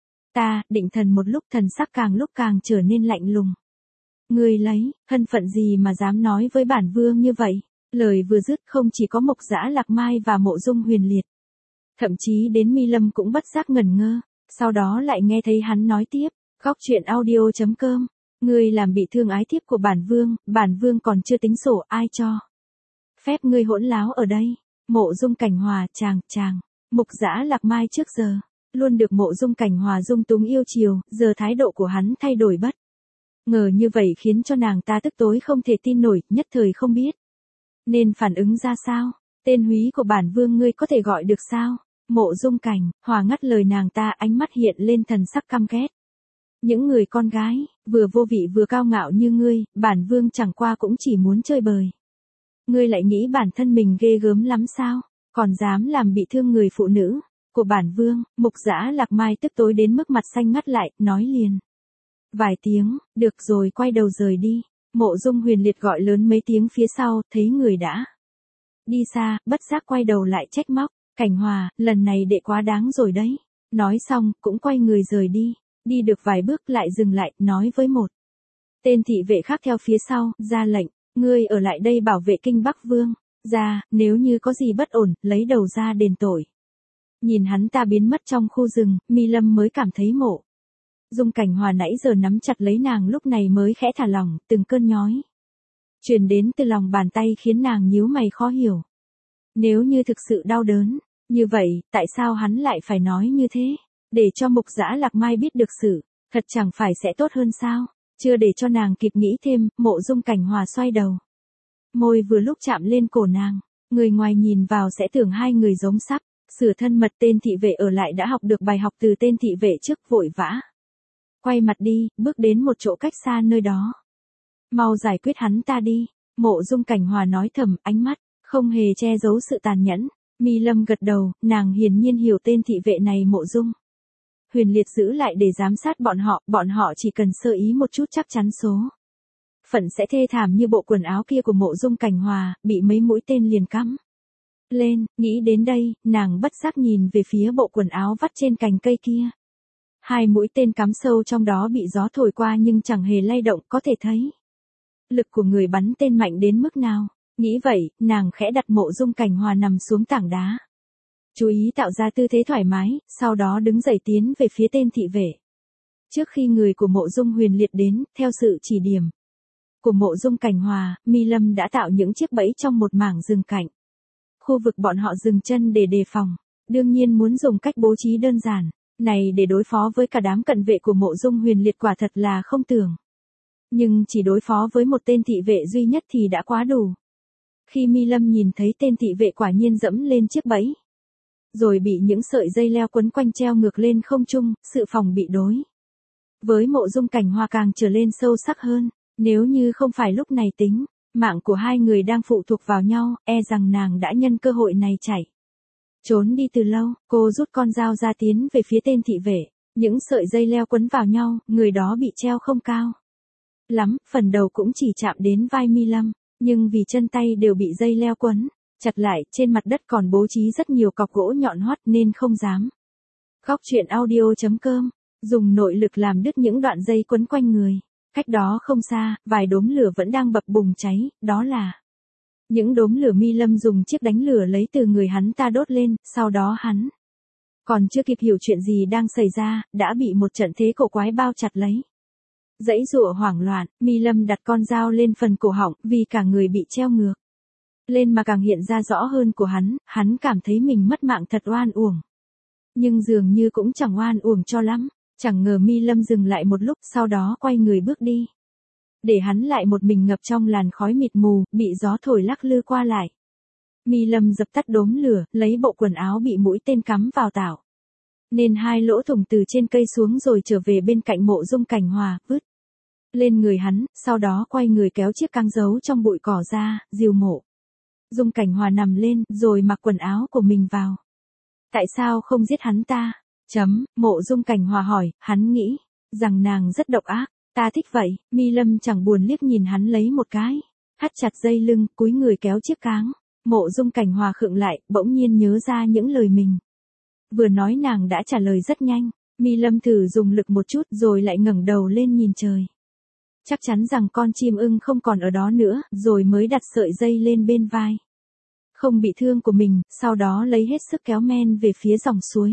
Ta, định thần một lúc, thần sắc càng lúc càng trở nên lạnh lùng. Ngươi lấy thân phận gì mà dám nói với bản vương như vậy? Lời vừa dứt, không chỉ có Mục Dã Lạc Mai và Mộ Dung Huyền Liệt, thậm chí đến Mi Lâm cũng bất giác ngẩn ngơ, sau đó lại nghe thấy hắn nói tiếp, Góc Truyện Audio.com, ngươi làm bị thương ái thiếp của bản vương còn chưa tính sổ, ai cho phép ngươi hỗn láo ở đây? Mộ Dung Cảnh Hòa, chàng, Mục Dã Lạc Mai trước giờ luôn được Mộ Dung Cảnh Hòa dung túng yêu chiều, giờ thái độ của hắn thay đổi bất ngờ như vậy khiến cho nàng ta tức tối không thể tin nổi, nhất thời không biết nên phản ứng ra sao. Tên húy của bản vương ngươi có thể gọi được sao? Mộ Dung Cảnh Hòa ngắt lời nàng ta, ánh mắt hiện lên thần sắc căm ghét. Những người con gái vừa vô vị vừa cao ngạo như ngươi, bản vương chẳng qua cũng chỉ muốn chơi bời. Ngươi lại nghĩ bản thân mình ghê gớm lắm sao? Còn dám làm bị thương người phụ nữ của bản vương? Mục Dã Lạc Mai tức tối đến mức mặt xanh ngắt lại, nói liền vài tiếng, được rồi, quay đầu rời đi. Mộ Dung Huyền Liệt gọi lớn mấy tiếng phía sau, thấy người đã đi xa, bất giác quay đầu lại trách móc, Cảnh Hòa, lần này đệ quá đáng rồi đấy. Nói xong, cũng quay người rời đi. Đi được vài bước lại dừng lại, nói với một tên thị vệ khác theo phía sau, ra lệnh, ngươi ở lại đây bảo vệ Kinh Bắc Vương gia, nếu như có gì bất ổn, lấy đầu ra đền tội. Nhìn hắn ta biến mất trong khu rừng, Mi Lâm mới cảm thấy Mộ Dung Cảnh Hòa nãy giờ nắm chặt lấy nàng lúc này mới khẽ thả lỏng, từng cơn nhói truyền đến từ lòng bàn tay khiến nàng nhíu mày khó hiểu. Nếu như thực sự đau đớn như vậy, tại sao hắn lại phải nói như thế? Để cho Mục Dã Lạc Mai biết được sự thật chẳng phải sẽ tốt hơn sao? Chưa để cho nàng kịp nghĩ thêm, Mộ Dung Cảnh Hòa xoay đầu. Môi vừa lúc chạm lên cổ nàng, người ngoài nhìn vào sẽ tưởng hai người giống sắp sửa thân mật. Tên thị vệ ở lại đã học được bài học từ tên thị vệ trước, vội vã quay mặt đi, bước đến một chỗ cách xa nơi đó. Mau giải quyết hắn ta đi. Mộ Dung Cảnh Hòa nói thầm, ánh mắt không hề che giấu sự tàn nhẫn. Mi Lâm gật đầu, nàng hiển nhiên hiểu tên thị vệ này Mộ Dung Huyền Liệt giữ lại để giám sát bọn họ chỉ cần sơ ý một chút chắc chắn số phận sẽ thê thảm như bộ quần áo kia của Mộ Dung Cảnh Hòa, bị mấy mũi tên liền cắm lên. Nghĩ đến đây, nàng bất giác nhìn về phía bộ quần áo vắt trên cành cây kia. Hai mũi tên cắm sâu trong đó bị gió thổi qua nhưng chẳng hề lay động, có thể thấy lực của người bắn tên mạnh đến mức nào. Nghĩ vậy, nàng khẽ đặt Mộ Dung Cảnh Hòa nằm xuống tảng đá. Chú ý tạo ra tư thế thoải mái, sau đó đứng dậy tiến về phía tên thị vệ. Trước khi người của Mộ Dung Huyền Liệt đến, theo sự chỉ điểm của Mộ Dung Cảnh Hòa, Mi Lâm đã tạo những chiếc bẫy trong một mảng rừng cạnh khu vực bọn họ dừng chân để đề phòng. Đương nhiên muốn dùng cách bố trí đơn giản này để đối phó với cả đám cận vệ của Mộ Dung Huyền Liệt quả thật là không tưởng. Nhưng chỉ đối phó với một tên thị vệ duy nhất thì đã quá đủ. Khi Mi Lâm nhìn thấy tên thị vệ quả nhiên dẫm lên chiếc bẫy, rồi bị những sợi dây leo quấn quanh treo ngược lên không trung, sự phòng bị đối với Mộ Dung Cảnh Hòa càng trở lên sâu sắc hơn. Nếu như không phải lúc này tính mạng của hai người đang phụ thuộc vào nhau, e rằng nàng đã nhân cơ hội này chạy trốn đi từ lâu. Cô rút con dao ra tiến về phía tên thị vệ. Những sợi dây leo quấn vào nhau, người đó bị treo không cao lắm, phần đầu cũng chỉ chạm đến vai Mi Lâm, nhưng vì chân tay đều bị dây leo quấn chặt lại, trên mặt đất còn bố trí rất nhiều cọc gỗ nhọn hoắt nên không dám. Góc truyện audio.com, dùng nội lực làm đứt những đoạn dây quấn quanh người. Cách đó không xa, vài đốm lửa vẫn đang bập bùng cháy, đó là những đốm lửa Mi Lâm dùng chiếc đánh lửa lấy từ người hắn ta đốt lên, sau đó hắn còn chưa kịp hiểu chuyện gì đang xảy ra, đã bị một trận thế cổ quái bao chặt lấy. Dãy giụa hoảng loạn, Mi Lâm đặt con dao lên phần cổ họng, vì cả người bị treo ngược lên mà càng hiện ra rõ hơn của hắn cảm thấy mình mất mạng thật oan uổng. Nhưng dường như cũng chẳng oan uổng cho lắm, chẳng ngờ Mi Lâm dừng lại một lúc, sau đó quay người bước đi. Để hắn lại một mình ngập trong làn khói mịt mù, bị gió thổi lắc lư qua lại. Mi Lâm dập tắt đốm lửa, lấy bộ quần áo bị mũi tên cắm vào tạo nên hai lỗ thủng từ trên cây xuống rồi trở về bên cạnh Mộ Dung Cảnh Hòa, vứt lên người hắn, sau đó quay người kéo chiếc căng giấu trong bụi cỏ ra, dìu Mộ Dung Cảnh Hòa nằm lên, rồi mặc quần áo của mình vào. Tại sao không giết hắn ta? Mộ Dung Cảnh Hòa hỏi, hắn nghĩ rằng nàng rất độc ác. Ta thích vậy. Mi Lâm chẳng buồn liếc nhìn hắn lấy một cái, thắt chặt dây lưng, cúi người kéo chiếc cáng. Mộ Dung Cảnh Hòa khựng lại, bỗng nhiên nhớ ra những lời mình vừa nói, nàng đã trả lời rất nhanh. Mi Lâm thử dùng lực một chút rồi lại ngẩng đầu lên nhìn trời. Chắc chắn rằng con chim ưng không còn ở đó nữa, rồi mới đặt sợi dây lên bên vai không bị thương của mình, sau đó lấy hết sức kéo men về phía dòng suối.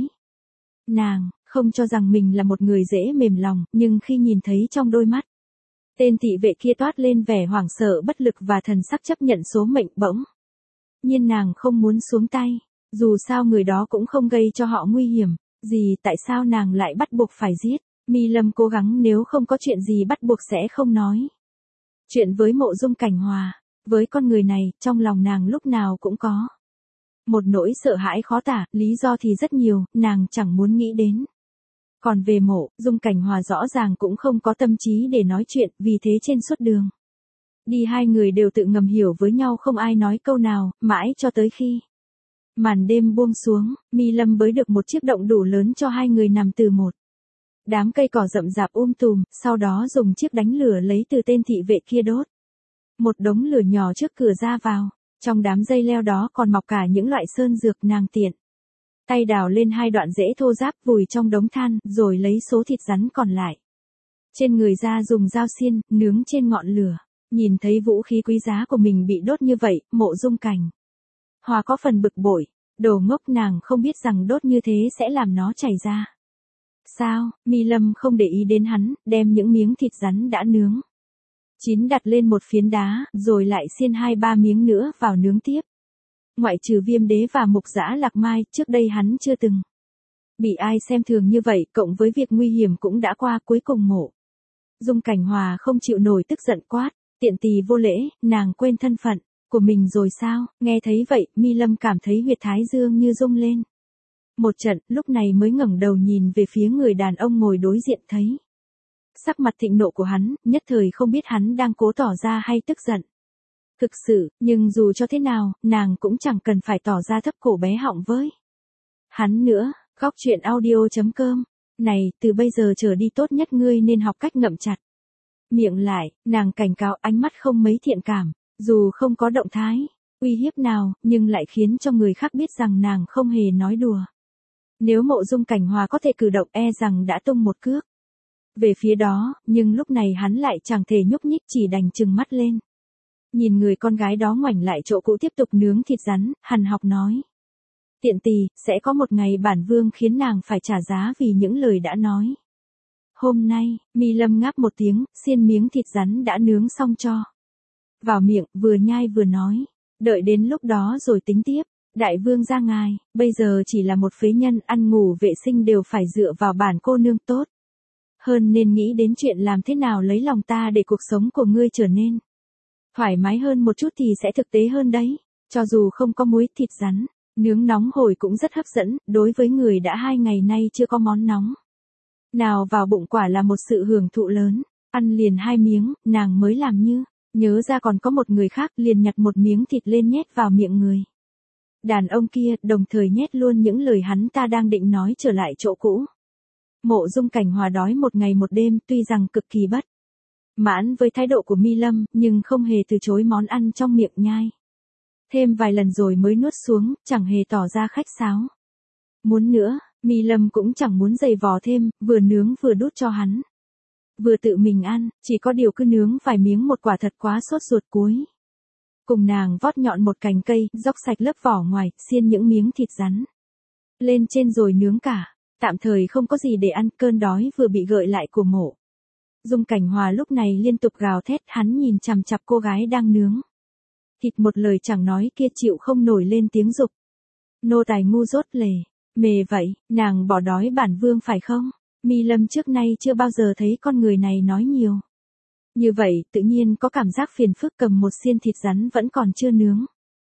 Nàng không cho rằng mình là một người dễ mềm lòng, nhưng khi nhìn thấy trong đôi mắt tên thị vệ kia toát lên vẻ hoảng sợ bất lực và thần sắc chấp nhận số mệnh, bỗng nhiên nàng không muốn xuống tay. Dù sao người đó cũng không gây cho họ nguy hiểm gì, tại sao nàng lại bắt buộc phải giết? Mi Lâm cố gắng nếu không có chuyện gì bắt buộc sẽ không nói chuyện với Mộ Dung Cảnh Hòa. Với con người này, trong lòng nàng lúc nào cũng có một nỗi sợ hãi khó tả, lý do thì rất nhiều, nàng chẳng muốn nghĩ đến. Còn về Mộ Dung Cảnh Hòa rõ ràng cũng không có tâm trí để nói chuyện, vì thế trên suốt đường đi hai người đều tự ngầm hiểu với nhau, không ai nói câu nào, mãi cho tới khi màn đêm buông xuống, Mi Lâm bới được một chiếc động đủ lớn cho hai người nằm từ một đám cây cỏ rậm rạp tùm, sau đó dùng chiếc đánh lửa lấy từ tên thị vệ kia đốt một đống lửa nhỏ trước cửa ra vào. Trong đám dây leo đó còn mọc cả những loại sơn dược, nàng tiện tay đào lên hai đoạn rễ thô ráp vùi trong đống than, rồi lấy số thịt rắn còn lại trên người ra dùng dao xiên, nướng trên ngọn lửa. Nhìn thấy vũ khí quý giá của mình bị đốt như vậy, Mộ Dung Cảnh Hòa có phần bực bội. Đồ ngốc, nàng không biết rằng đốt như thế sẽ làm nó chảy ra sao? Mi Lâm không để ý đến hắn, đem những miếng thịt rắn đã nướng chín đặt lên một phiến đá, rồi lại xiên 2-3 miếng nữa vào nướng tiếp. Ngoại trừ Viêm Đế và Mục Dã Lạc Mai, trước đây hắn chưa từng bị ai xem thường như vậy, cộng với việc nguy hiểm cũng đã qua, cuối cùng Mộ Dung Cảnh Hòa không chịu nổi tức giận quát, tiện tỳ vô lễ, nàng quên thân phận của mình rồi sao? Nghe thấy vậy, Mi Lâm cảm thấy huyệt thái dương như rung lên một trận, lúc này mới ngẩng đầu nhìn về phía người đàn ông ngồi đối diện, thấy sắc mặt thịnh nộ của hắn, nhất thời không biết hắn đang cố tỏ ra hay tức giận thực sự, nhưng dù cho thế nào, nàng cũng chẳng cần phải tỏ ra thấp cổ bé họng với hắn nữa. Góc truyện audio.com Này, từ bây giờ trở đi tốt nhất ngươi nên học cách ngậm chặt miệng lại, nàng cảnh cáo, ánh mắt không mấy thiện cảm, dù không có động thái uy hiếp nào, nhưng lại khiến cho người khác biết rằng nàng không hề nói đùa. Nếu Mộ Dung Cảnh Hòa có thể cử động e rằng đã tung một cước về phía đó, nhưng lúc này hắn lại chẳng thể nhúc nhích, chỉ đành trừng mắt lên. Nhìn người con gái đó ngoảnh lại chỗ cũ tiếp tục nướng thịt rắn, hằn học nói. Tiện tỳ, sẽ có một ngày bản vương khiến nàng phải trả giá vì những lời đã nói. Hôm nay, Mi Lâm ngáp một tiếng, xiên miếng thịt rắn đã nướng xong cho vào miệng, vừa nhai vừa nói. Đợi đến lúc đó rồi tính tiếp. Đại vương gia ngài, bây giờ chỉ là một phế nhân, ăn ngủ vệ sinh đều phải dựa vào bản cô nương tốt hơn, nên nghĩ đến chuyện làm thế nào lấy lòng ta để cuộc sống của ngươi trở nên thoải mái hơn một chút thì sẽ thực tế hơn đấy. Cho dù không có muối, thịt rắn nướng nóng hổi cũng rất hấp dẫn, đối với người đã 2 ngày nay chưa có món nóng nào vào bụng quả là một sự hưởng thụ lớn. Ăn liền 2 miếng, nàng mới làm như nhớ ra còn có một người khác, liền nhặt một miếng thịt lên nhét vào miệng người đàn ông kia, đồng thời nhét luôn những lời hắn ta đang định nói trở lại chỗ cũ. Mộ Dung Cảnh Hòa đói một ngày một đêm, tuy rằng cực kỳ bất mãn với thái độ của Mi Lâm, nhưng không hề từ chối món ăn trong miệng, nhai thêm vài lần rồi mới nuốt xuống, chẳng hề tỏ ra khách sáo. Muốn nữa, Mi Lâm cũng chẳng muốn giày vò thêm, vừa nướng vừa đút cho hắn, vừa tự mình ăn, chỉ có điều cứ nướng vài miếng một quả thật quá sốt ruột. Cuối cùng nàng vót nhọn một cành cây, róc sạch lớp vỏ ngoài, xiên những miếng thịt rắn lên trên rồi nướng cả. Tạm thời không có gì để ăn, cơn đói vừa bị gợi lại của Mộ Dung Cảnh Hòa lúc này liên tục gào thét, hắn nhìn chằm chằm cô gái đang nướng thịt một lời chẳng nói kia, chịu không nổi lên tiếng dục. Nô tài ngu dốt lề, mề vậy, nàng bỏ đói bản vương phải không? Mi Lâm trước nay chưa bao giờ thấy con người này nói nhiều như vậy, tự nhiên có cảm giác phiền phức, cầm một xiên thịt rắn vẫn còn chưa nướng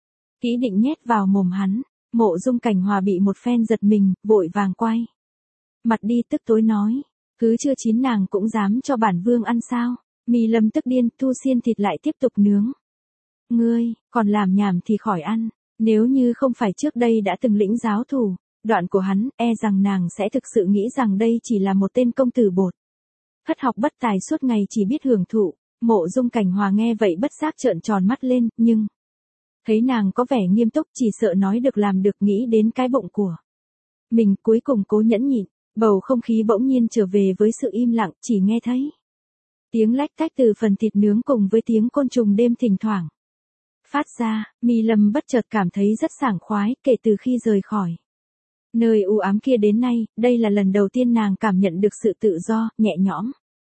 kỹ định nhét vào mồm hắn. Mộ Dung Cảnh Hòa bị một phen giật mình, vội vàng quay mặt đi, tức tối nói, cứ chưa chín nàng cũng dám cho bản vương ăn sao? Mi Lâm tức điên, thu xiên thịt lại tiếp tục nướng. Ngươi, còn làm nhảm thì khỏi ăn, nếu như không phải trước đây đã từng lĩnh giáo thủ đoạn của hắn, e rằng nàng sẽ thực sự nghĩ rằng đây chỉ là một tên công tử bột thất học bất tài suốt ngày chỉ biết hưởng thụ. Mộ Dung Cảnh Hòa nghe vậy bất giác trợn tròn mắt lên, nhưng thấy nàng có vẻ nghiêm túc, chỉ sợ nói được làm được, nghĩ đến cái bụng của mình, cuối cùng cố nhẫn nhịn. Bầu không khí bỗng nhiên trở về với sự im lặng, chỉ nghe thấy tiếng lách tách từ phần thịt nướng cùng với tiếng côn trùng đêm thỉnh thoảng phát ra. Mi Lâm bất chợt cảm thấy rất sảng khoái, kể từ khi rời khỏi nơi u ám kia đến nay, đây là lần đầu tiên nàng cảm nhận được sự tự do, nhẹ nhõm.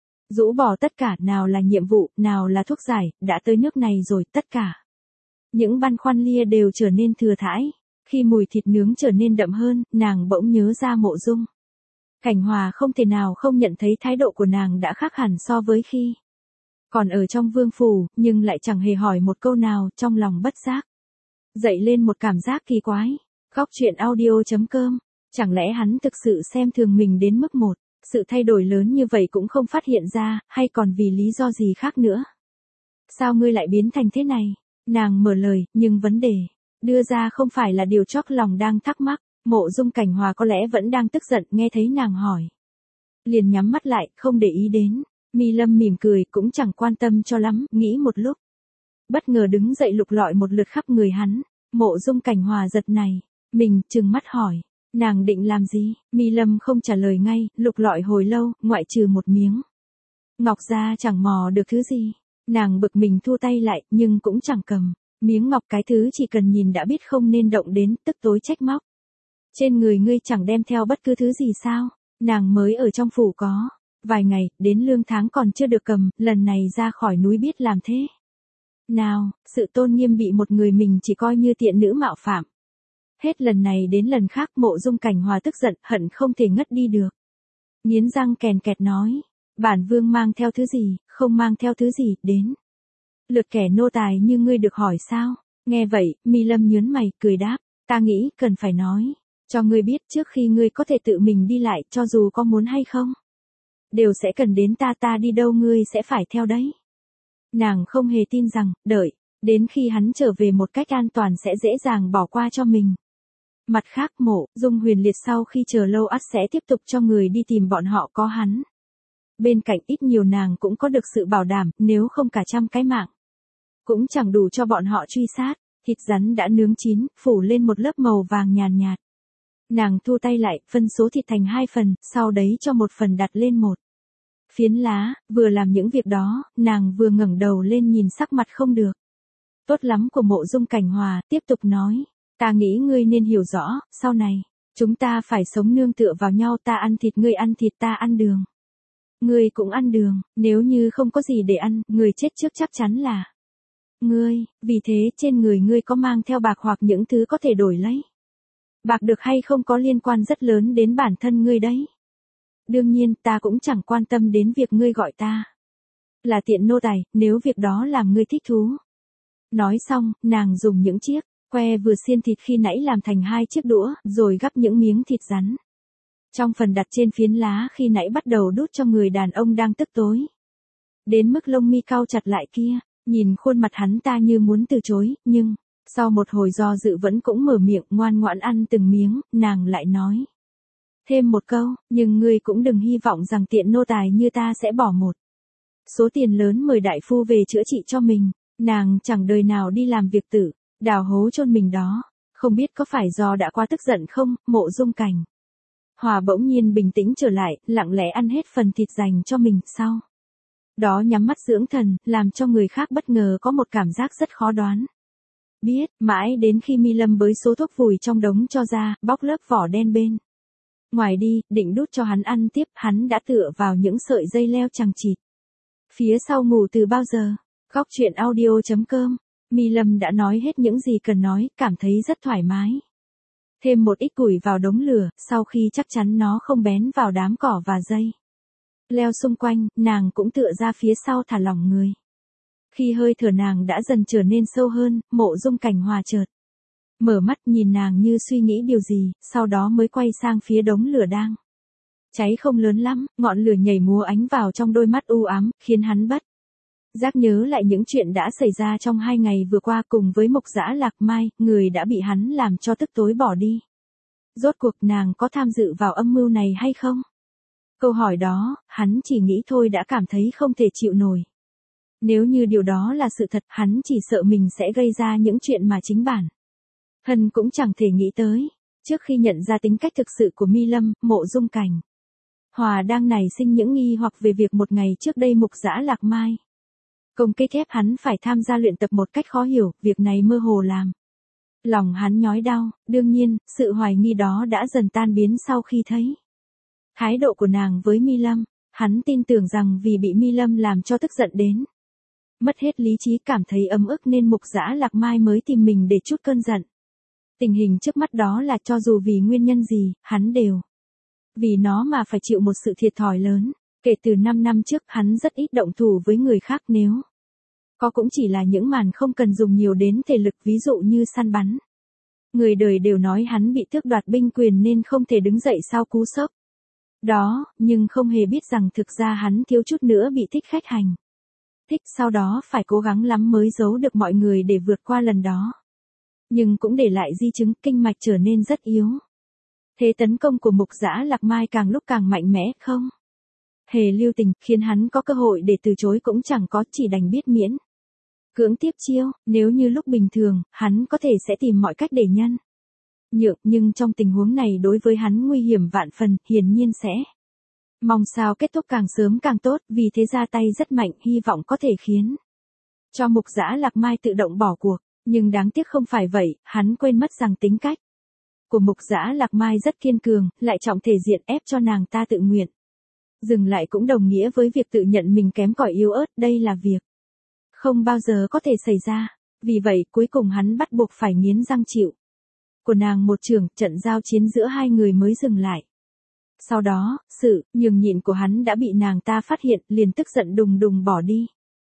Rũ bỏ tất cả, nào là nhiệm vụ, nào là thuốc giải, đã tới nước này rồi, tất cả những băn khoăn lia đều trở nên thừa thãi. Khi mùi thịt nướng trở nên đậm hơn, nàng bỗng nhớ ra Mộ Dung Cảnh Hòa, không thể nào không nhận thấy thái độ của nàng đã khác hẳn so với khi còn ở trong vương phủ, nhưng lại chẳng hề hỏi một câu nào, trong lòng bất giác dậy lên một cảm giác kỳ quái. Góc truyện audio.com, chẳng lẽ hắn thực sự xem thường mình đến mức một sự thay đổi lớn như vậy cũng không phát hiện ra, hay còn vì lý do gì khác nữa? Sao ngươi lại biến thành thế này? Nàng mở lời, nhưng vấn đề đưa ra không phải là điều chót lòng đang thắc mắc. Mộ Dung Cảnh Hòa có lẽ vẫn đang tức giận, nghe thấy nàng hỏi liền nhắm mắt lại, không để ý đến. Mi Lâm mỉm cười, cũng chẳng quan tâm cho lắm, nghĩ một lúc bất ngờ đứng dậy lục lọi một lượt khắp người hắn. Mộ Dung Cảnh Hòa giật này mình, trừng mắt hỏi, nàng định làm gì? Mi Lâm không trả lời ngay, lục lọi hồi lâu, ngoại trừ một miếng ngọc ra chẳng mò được thứ gì. Nàng bực mình thu tay lại, nhưng cũng chẳng cầm miếng ngọc, cái thứ chỉ cần nhìn đã biết không nên động đến, tức tối trách móc. Trên người ngươi chẳng đem theo bất cứ thứ gì sao? Nàng mới ở trong phủ có vài ngày, đến lương tháng còn chưa được cầm, lần này ra khỏi núi biết làm thế nào? Sự tôn nghiêm bị một người mình chỉ coi như tiện nữ mạo phạm. Hết lần này đến lần khác, Mộ Dung Cảnh Hòa tức giận, hận không thể ngất đi được. Nghiến răng kèn kẹt nói, bản vương mang theo thứ gì, không mang theo thứ gì, đến lượt kẻ nô tài như ngươi được hỏi sao? Nghe vậy, Mi Lâm nhớn mày, cười đáp, ta nghĩ cần phải nói cho ngươi biết, trước khi ngươi có thể tự mình đi lại, cho dù có muốn hay không, đều sẽ cần đến ta đi đâu ngươi sẽ phải theo đấy. Nàng không hề tin rằng, đợi đến khi hắn trở về một cách an toàn sẽ dễ dàng bỏ qua cho mình. Mặt khác Mộ Dung Huyền Liệt sau khi chờ lâu ắt sẽ tiếp tục cho người đi tìm bọn họ có hắn. Bên cạnh ít nhiều nàng cũng có được sự bảo đảm, nếu không cả trăm cái mạng. Cũng chẳng đủ cho bọn họ truy sát, thịt rắn đã nướng chín, phủ lên một lớp màu vàng nhàn nhạt. Nàng thu tay lại, phân số thịt thành 2 phần, sau đấy cho một phần đặt lên một phiến lá, vừa làm những việc đó, nàng vừa ngẩng đầu lên nhìn sắc mặt không được. Tốt lắm của Mộ Dung Cảnh Hòa, tiếp tục nói, ta nghĩ ngươi nên hiểu rõ, sau này, chúng ta phải sống nương tựa vào nhau, ta ăn thịt ngươi ăn thịt ta ăn đường. Ngươi cũng ăn đường, nếu như không có gì để ăn, người chết trước chắc chắn là ngươi, vì thế trên người ngươi có mang theo bạc hoặc những thứ có thể đổi lấy. Bạc được hay không có liên quan rất lớn đến bản thân ngươi đấy. Đương nhiên ta cũng chẳng quan tâm đến việc ngươi gọi ta là tiện nô tài, nếu việc đó làm ngươi thích thú. Nói xong, nàng dùng những chiếc que vừa xiên thịt khi nãy làm thành 2 chiếc đũa, rồi gắp những miếng thịt rắn trong phần đặt trên phiến lá khi nãy bắt đầu đút cho người đàn ông đang tức tối. Đến mức lông mi cau chặt lại kia, nhìn khuôn mặt hắn ta như muốn từ chối, nhưng sau một hồi do dự vẫn cũng mở miệng ngoan ngoãn ăn từng miếng, nàng lại nói. Thêm một câu, nhưng ngươi cũng đừng hy vọng rằng tiện nô tài như ta sẽ bỏ một số tiền lớn mời đại phu về chữa trị cho mình. Nàng chẳng đời nào đi làm việc tử, đào hố chôn mình đó. Không biết có phải do đã quá tức giận không, Mộ Dung Cảnh Hòa bỗng nhiên bình tĩnh trở lại, lặng lẽ ăn hết phần thịt dành cho mình, sau đó nhắm mắt dưỡng thần, làm cho người khác bất ngờ có một cảm giác rất khó đoán. Biết, mãi đến khi Mi Lâm bới số thuốc vùi trong đống cho ra, bóc lớp vỏ đen bên ngoài đi, định đút cho hắn ăn tiếp, hắn đã tựa vào những sợi dây leo chằng chịt phía sau ngủ từ bao giờ. Góc truyện audio.com, Mi Lâm đã nói hết những gì cần nói, cảm thấy rất thoải mái. Thêm một ít củi vào đống lửa, sau khi chắc chắn nó không bén vào đám cỏ và dây leo xung quanh, nàng cũng tựa ra phía sau thả lỏng người. Khi hơi thở nàng đã dần trở nên sâu hơn, Mộ Dung Cảnh Hòa chợt mở mắt nhìn nàng như suy nghĩ điều gì, sau đó mới quay sang phía đống lửa đang cháy không lớn lắm, ngọn lửa nhảy múa ánh vào trong đôi mắt u ám, khiến hắn bất giác nhớ lại những chuyện đã xảy ra trong 2 ngày vừa qua cùng với Mục Dã Lạc Mai, người đã bị hắn làm cho tức tối bỏ đi. Rốt cuộc nàng có tham dự vào âm mưu này hay không? Câu hỏi đó, hắn chỉ nghĩ thôi đã cảm thấy không thể chịu nổi. Nếu như điều đó là sự thật, hắn chỉ sợ mình sẽ gây ra những chuyện mà chính bản thân cũng chẳng thể nghĩ tới. Trước khi nhận ra tính cách thực sự của Mi Lâm, Mộ Dung Cảnh Hòa đang nảy sinh những nghi hoặc về việc một ngày trước đây Mục Dã Lạc Mai công kích ép hắn phải tham gia luyện tập một cách khó hiểu, việc này mơ hồ làm lòng hắn nhói đau. Đương nhiên, sự hoài nghi đó đã dần tan biến sau khi thấy thái độ của nàng với Mi Lâm. Hắn tin tưởng rằng vì bị Mi Lâm làm cho tức giận đến mất hết lý trí, cảm thấy ấm ức nên Mục Dã Lạc Mai mới tìm mình để trút cơn giận. Tình hình trước mắt đó là cho dù vì nguyên nhân gì, hắn đều vì nó mà phải chịu một sự thiệt thòi lớn. Kể từ 5 năm trước, hắn rất ít động thủ với người khác, nếu có cũng chỉ là những màn không cần dùng nhiều đến thể lực, ví dụ như săn bắn. Người đời đều nói hắn bị tước đoạt binh quyền nên không thể đứng dậy sau cú sốc đó, nhưng không hề biết rằng thực ra hắn thiếu chút nữa bị thích khách hành thích, sau đó phải cố gắng lắm mới giấu được mọi người để vượt qua lần đó. Nhưng cũng để lại di chứng, kinh mạch trở nên rất yếu. Thế tấn công của Mục Dã Lạc Mai càng lúc càng mạnh mẽ, không hề lưu tình, khiến hắn có cơ hội để từ chối cũng chẳng có, chỉ đành biết miễn cưỡng tiếp chiêu. Nếu như lúc bình thường, hắn có thể sẽ tìm mọi cách để nhân nhượng, nhưng trong tình huống này đối với hắn nguy hiểm vạn phần, hiển nhiên sẽ mong sao kết thúc càng sớm càng tốt, vì thế ra tay rất mạnh, hy vọng có thể khiến cho Mục Dã Lạc Mai tự động bỏ cuộc. Nhưng đáng tiếc không phải vậy, hắn quên mất rằng tính cách của Mục Dã Lạc Mai rất kiên cường, lại trọng thể diện, ép cho nàng ta tự nguyện dừng lại cũng đồng nghĩa với việc tự nhận mình kém cỏi yếu ớt, đây là việc không bao giờ có thể xảy ra. Vì vậy, cuối cùng hắn bắt buộc phải nghiến răng chịu của nàng một chưởng, trận giao chiến giữa hai người mới dừng lại. Sau đó, sự nhường nhịn của hắn đã bị nàng ta phát hiện, liền tức giận đùng đùng bỏ đi.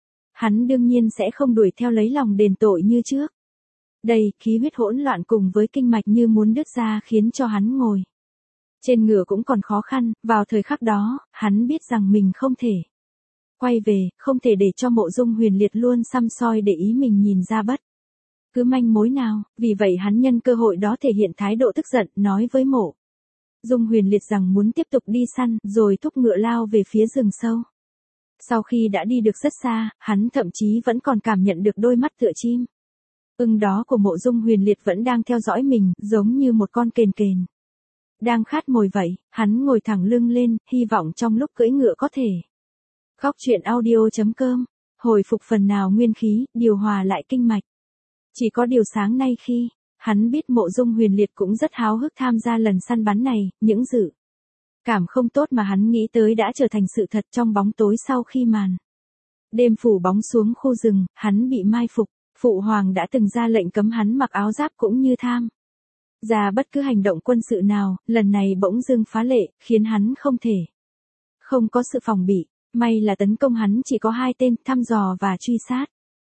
Hắn đương nhiên sẽ không đuổi theo lấy lòng đền tội như trước. Đây, khí huyết hỗn loạn cùng với kinh mạch như muốn đứt ra khiến cho hắn ngồi trên ngựa cũng còn khó khăn. Vào thời khắc đó, hắn biết rằng mình không thể quay về, không thể để cho Mộ Dung Huyền Liệt luôn săm soi để ý mình nhìn ra bất cứ manh mối nào, vì vậy hắn nhân cơ hội đó thể hiện thái độ tức giận, nói với Mộ Dung Huyền Liệt rằng muốn tiếp tục đi săn, rồi thúc ngựa lao về phía rừng sâu. Sau khi đã đi được rất xa, hắn thậm chí vẫn còn cảm nhận được đôi mắt tựa chim ưng đó của Mộ Dung Huyền Liệt vẫn đang theo dõi mình, giống như một con kền kền đang khát mồi vậy. Hắn ngồi thẳng lưng lên, hy vọng trong lúc cưỡi ngựa có thể. Góc truyện audio.com hồi phục phần nào nguyên khí, điều hòa lại kinh mạch. Chỉ có điều sáng nay khi hắn biết Mộ Dung Huyền Liệt cũng rất háo hức tham gia lần săn bắn này, những dự cảm không tốt mà hắn nghĩ tới đã trở thành sự thật trong bóng tối sau khi màn đêm phủ bóng xuống khu rừng, hắn bị mai phục. Phụ hoàng đã từng ra lệnh cấm hắn mặc áo giáp cũng như tham ra bất cứ hành động quân sự nào, lần này bỗng dưng phá lệ, khiến hắn không có sự phòng bị. May là tấn công hắn chỉ có 2 tên, thăm dò và truy sát.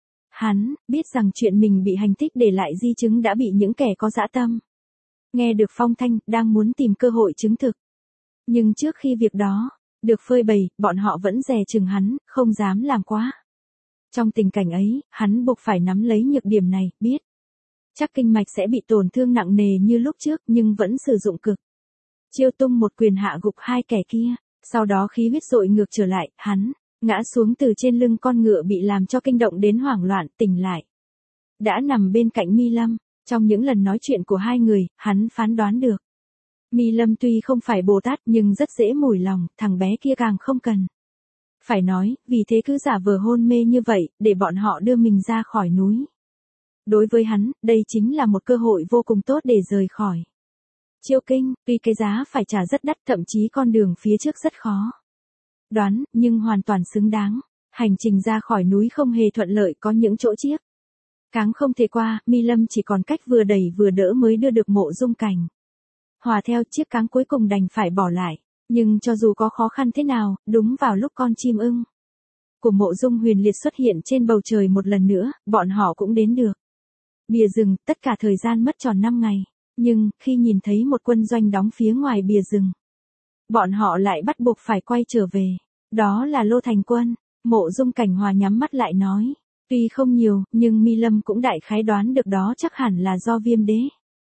Hắn biết rằng chuyện mình bị hành thích để lại di chứng đã bị những kẻ có dã tâm nghe được phong thanh, đang muốn tìm cơ hội chứng thực. Nhưng trước khi việc đó được phơi bày, bọn họ vẫn dè chừng hắn, không dám làm quá. Trong tình cảnh ấy, hắn buộc phải nắm lấy nhược điểm này, biết chắc kinh mạch sẽ bị tổn thương nặng nề như lúc trước, nhưng vẫn sử dụng cực chiêu tung một quyền hạ gục 2 kẻ kia. Sau đó khí huyết dội ngược trở lại, hắn ngã xuống từ trên lưng con ngựa bị làm cho kinh động đến hoảng loạn, tỉnh lại đã nằm bên cạnh Mi Lâm. Trong những lần nói chuyện của hai người, hắn phán đoán được Mi Lâm tuy không phải Bồ Tát nhưng rất dễ mủi lòng, thằng bé kia càng không cần phải nói, vì thế cứ giả vờ hôn mê như vậy, để bọn họ đưa mình ra khỏi núi. Đối với hắn, đây chính là một cơ hội vô cùng tốt để rời khỏi Chiêu Kinh. Tuy cái giá phải trả rất đắt, thậm chí con đường phía trước rất khó đoán, nhưng hoàn toàn xứng đáng. Hành trình ra khỏi núi không hề thuận lợi, có những chỗ chiếc cáng không thể qua, Mi Lâm chỉ còn cách vừa đẩy vừa đỡ mới đưa được Mộ Dung Cảnh Hòa theo. Chiếc cáng cuối cùng đành phải bỏ lại. Nhưng cho dù có khó khăn thế nào, đúng vào lúc con chim ưng của Mộ Dung Huyền Liệt xuất hiện trên bầu trời một lần nữa, bọn họ cũng đến được bìa rừng. Tất cả thời gian mất tròn 5 ngày. Nhưng, khi nhìn thấy một quân doanh đóng phía ngoài bìa rừng, bọn họ lại bắt buộc phải quay trở về. Đó là Lô Thành quân. Mộ Dung Cảnh Hòa nhắm mắt lại nói. Tuy không nhiều, nhưng Mi Lâm cũng đại khái đoán được đó chắc hẳn là do Viêm Đế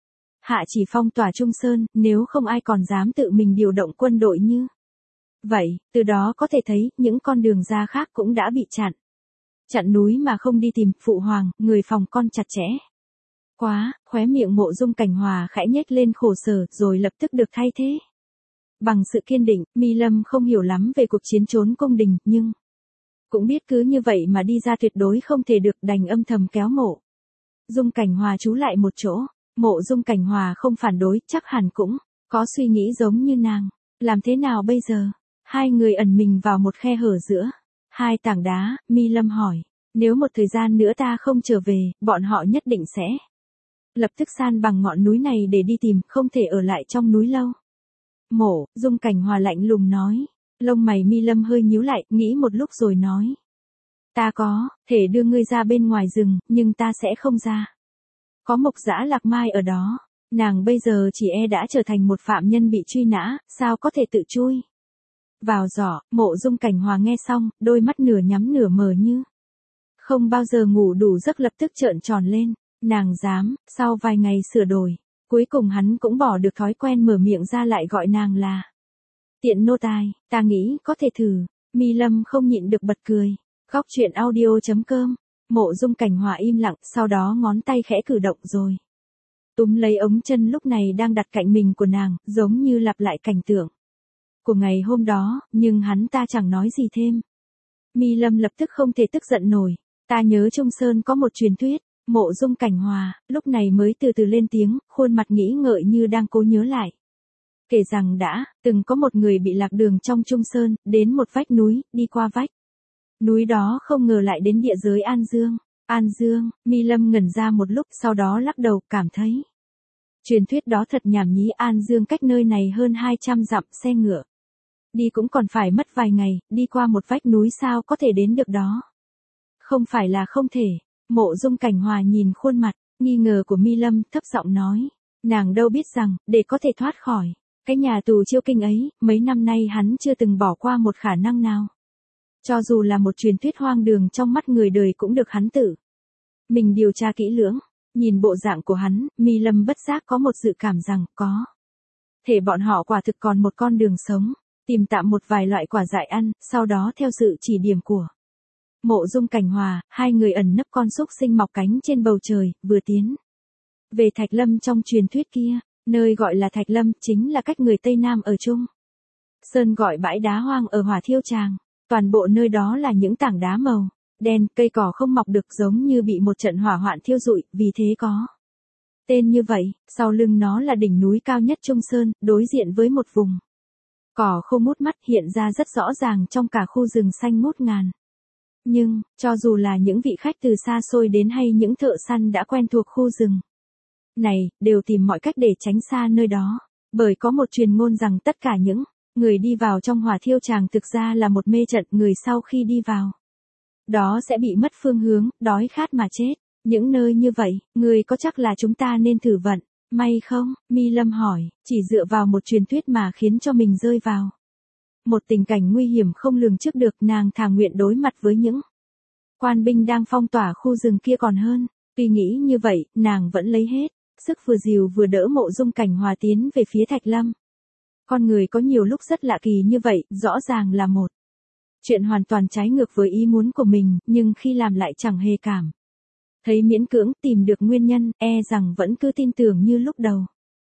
hạ chỉ phong tỏa Trung Sơn, nếu không ai còn dám tự mình điều động quân đội như vậy. Từ đó có thể thấy, những con đường ra khác cũng đã bị chặn núi mà không đi tìm. Phụ hoàng, người phòng con chặt chẽ quá. Khóe miệng Mộ Dung Cảnh Hòa khẽ nhếch lên khổ sở, rồi lập tức được thay thế bằng sự kiên định. Mi Lâm không hiểu lắm về cuộc chiến trốn cung đình, nhưng cũng biết cứ như vậy mà đi ra tuyệt đối không thể được, đành âm thầm kéo Mộ Dung Cảnh Hòa trú lại một chỗ. Mộ Dung Cảnh Hòa không phản đối, chắc hẳn cũng có suy nghĩ giống như nàng. Làm thế nào bây giờ? Hai người ẩn mình vào một khe hở giữa 2 tảng đá. Mi Lâm hỏi. Nếu một thời gian nữa ta không trở về, bọn họ nhất định sẽ lập tức san bằng ngọn núi này để đi tìm, không thể ở lại trong núi lâu. Mộ Dung Cảnh Hòa lạnh lùng nói. Lông mày Mi Lâm hơi nhíu lại, nghĩ một lúc rồi nói. Ta có thể đưa ngươi ra bên ngoài rừng, nhưng ta sẽ không ra. Có Mộc Dã Lạc Mai ở đó. Nàng bây giờ chỉ đã trở thành một phạm nhân bị truy nã, sao có thể tự chui vào giỏ. Mộ Dung Cảnh Hòa nghe xong, đôi mắt nửa nhắm nửa mở như không bao giờ ngủ đủ giấc, lập tức trợn tròn lên. Nàng dám. Sau vài ngày sửa đổi, cuối cùng hắn cũng bỏ được thói quen mở miệng ra lại gọi nàng là tiện nô tài. Ta nghĩ có thể thử. Mi Lâm không nhịn được bật cười. Góc truyện audio.com Mộ Dung Cảnh Hòa im lặng, sau đó ngón tay khẽ cử động rồi túm lấy ống chân lúc này đang đặt cạnh mình của nàng, giống như lặp lại cảnh tượng của ngày hôm đó, nhưng hắn ta chẳng nói gì thêm. Mi Lâm lập tức không thể tức giận nổi. Ta nhớ Trung Sơn có một truyền thuyết. Mộ Dung Cảnh Hòa lúc này mới từ từ lên tiếng, khuôn mặt nghĩ ngợi như đang cố nhớ lại. Kể rằng đã từng có một người bị lạc đường trong Trung Sơn, đến một vách núi, đi qua vách núi đó không ngờ lại đến địa giới An Dương. An Dương. Mi Lâm ngẩn ra một lúc, sau đó lắc đầu, cảm thấy truyền thuyết đó thật nhảm nhí. An Dương cách nơi này hơn 200 dặm, xe ngựa đi cũng còn phải mất vài ngày, đi qua một vách núi sao có thể đến được đó? Không phải là không thể. Mộ Dung Cảnh Hòa nhìn khuôn mặt nghi ngờ của Mi Lâm, thấp giọng nói. Nàng đâu biết rằng, để có thể thoát khỏi cái nhà tù Chiêu Kinh ấy, mấy năm nay hắn chưa từng bỏ qua một khả năng nào. Cho dù là một truyền thuyết hoang đường trong mắt người đời cũng được hắn tự mình điều tra kỹ lưỡng. Nhìn bộ dạng của hắn, Mi Lâm bất giác có một dự cảm rằng có thể bọn họ quả thực còn một con đường sống, tìm tạm một vài loại quả dại ăn, sau đó theo sự chỉ điểm của Mộ Dung Cảnh Hòa, hai người ẩn nấp con xúc sinh mọc cánh trên bầu trời, vừa tiến về Thạch Lâm trong truyền thuyết kia, nơi gọi là Thạch Lâm chính là cách người Tây Nam ở Trung Sơn gọi bãi đá hoang ở Hỏa Thiêu Tràng, toàn bộ nơi đó là những tảng đá màu đen, cây cỏ không mọc được giống như bị một trận hỏa hoạn thiêu rụi, vì thế có tên như vậy. Sau lưng nó là đỉnh núi cao nhất Trung Sơn, đối diện với một vùng cỏ khô mút mắt hiện ra rất rõ ràng trong cả khu rừng xanh ngút ngàn. Nhưng, cho dù là những vị khách từ xa xôi đến hay những thợ săn đã quen thuộc khu rừng này, đều tìm mọi cách để tránh xa nơi đó. Bởi có một truyền ngôn rằng tất cả những người đi vào trong Hỏa Thiêu Tràng thực ra là một mê trận, người sau khi đi vào đó sẽ bị mất phương hướng, đói khát mà chết. Những nơi như vậy, người có chắc là chúng ta nên thử vận may không? Mi Lâm hỏi, chỉ dựa vào một truyền thuyết mà khiến cho mình rơi vào một tình cảnh nguy hiểm không lường trước được, nàng thà nguyện đối mặt với những quan binh đang phong tỏa khu rừng kia còn hơn. Tuy nghĩ như vậy, nàng vẫn lấy hết sức vừa dìu vừa đỡ Mộ Dung Cảnh Hòa tiến về phía Thạch Lâm. Con người có nhiều lúc rất lạ kỳ như vậy, rõ ràng là một chuyện hoàn toàn trái ngược với ý muốn của mình, nhưng khi làm lại chẳng hề cảm thấy miễn cưỡng, tìm được nguyên nhân, e rằng vẫn cứ tin tưởng như lúc đầu.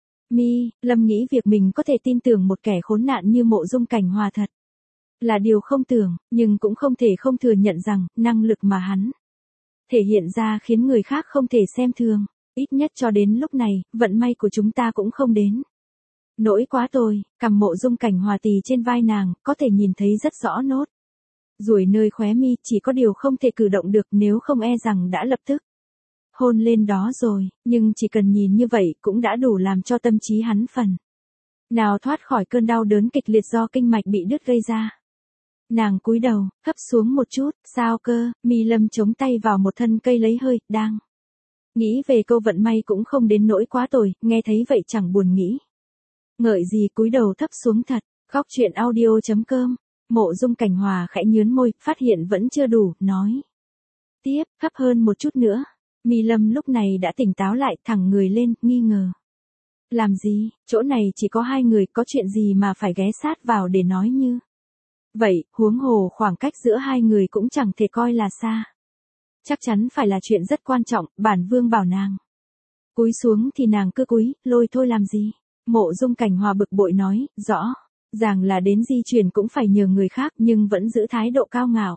Mi Lâm nghĩ việc mình có thể tin tưởng một kẻ khốn nạn như Mộ Dung Cảnh Hòa thật là điều không tưởng, nhưng cũng không thể không thừa nhận rằng, năng lực mà hắn thể hiện ra khiến người khác không thể xem thường. Ít nhất cho đến lúc này, vận may của chúng ta cũng không đến nỗi quá tồi. Cằm Mộ Dung Cảnh Hòa tì trên vai nàng, có thể nhìn thấy rất rõ nốt ruồi nơi khóe mi, chỉ có điều không thể cử động được, nếu không e rằng đã lập tức hôn lên đó rồi. Nhưng chỉ cần nhìn như vậy cũng đã đủ làm cho tâm trí hắn phần nào thoát khỏi cơn đau đớn kịch liệt do kinh mạch bị đứt gây ra. Nàng cúi đầu, thấp xuống một chút. Sao cơ? Mi Lâm chống tay vào một thân cây lấy hơi, đang nghĩ về câu vận may cũng không đến nỗi quá tồi, nghe thấy vậy chẳng buồn nghĩ ngợi gì, cúi đầu thấp xuống thật. Góc truyện audio.com. Mộ Dung Cảnh Hòa khẽ nhướn môi, phát hiện vẫn chưa đủ, nói tiếp, thấp hơn một chút nữa. Mi Lâm lúc này đã tỉnh táo lại, thẳng người lên, nghi ngờ. Làm gì? Chỗ này chỉ có hai người, có chuyện gì mà phải ghé sát vào để nói như vậy, huống hồ khoảng cách giữa hai người cũng chẳng thể coi là xa. Chắc chắn phải là chuyện rất quan trọng, bản vương bảo nàng cúi xuống thì nàng cứ cúi, lôi thôi làm gì? Mộ Dung Cảnh Hòa bực bội nói, rõ ràng là đến di chuyển cũng phải nhờ người khác, nhưng vẫn giữ thái độ cao ngạo.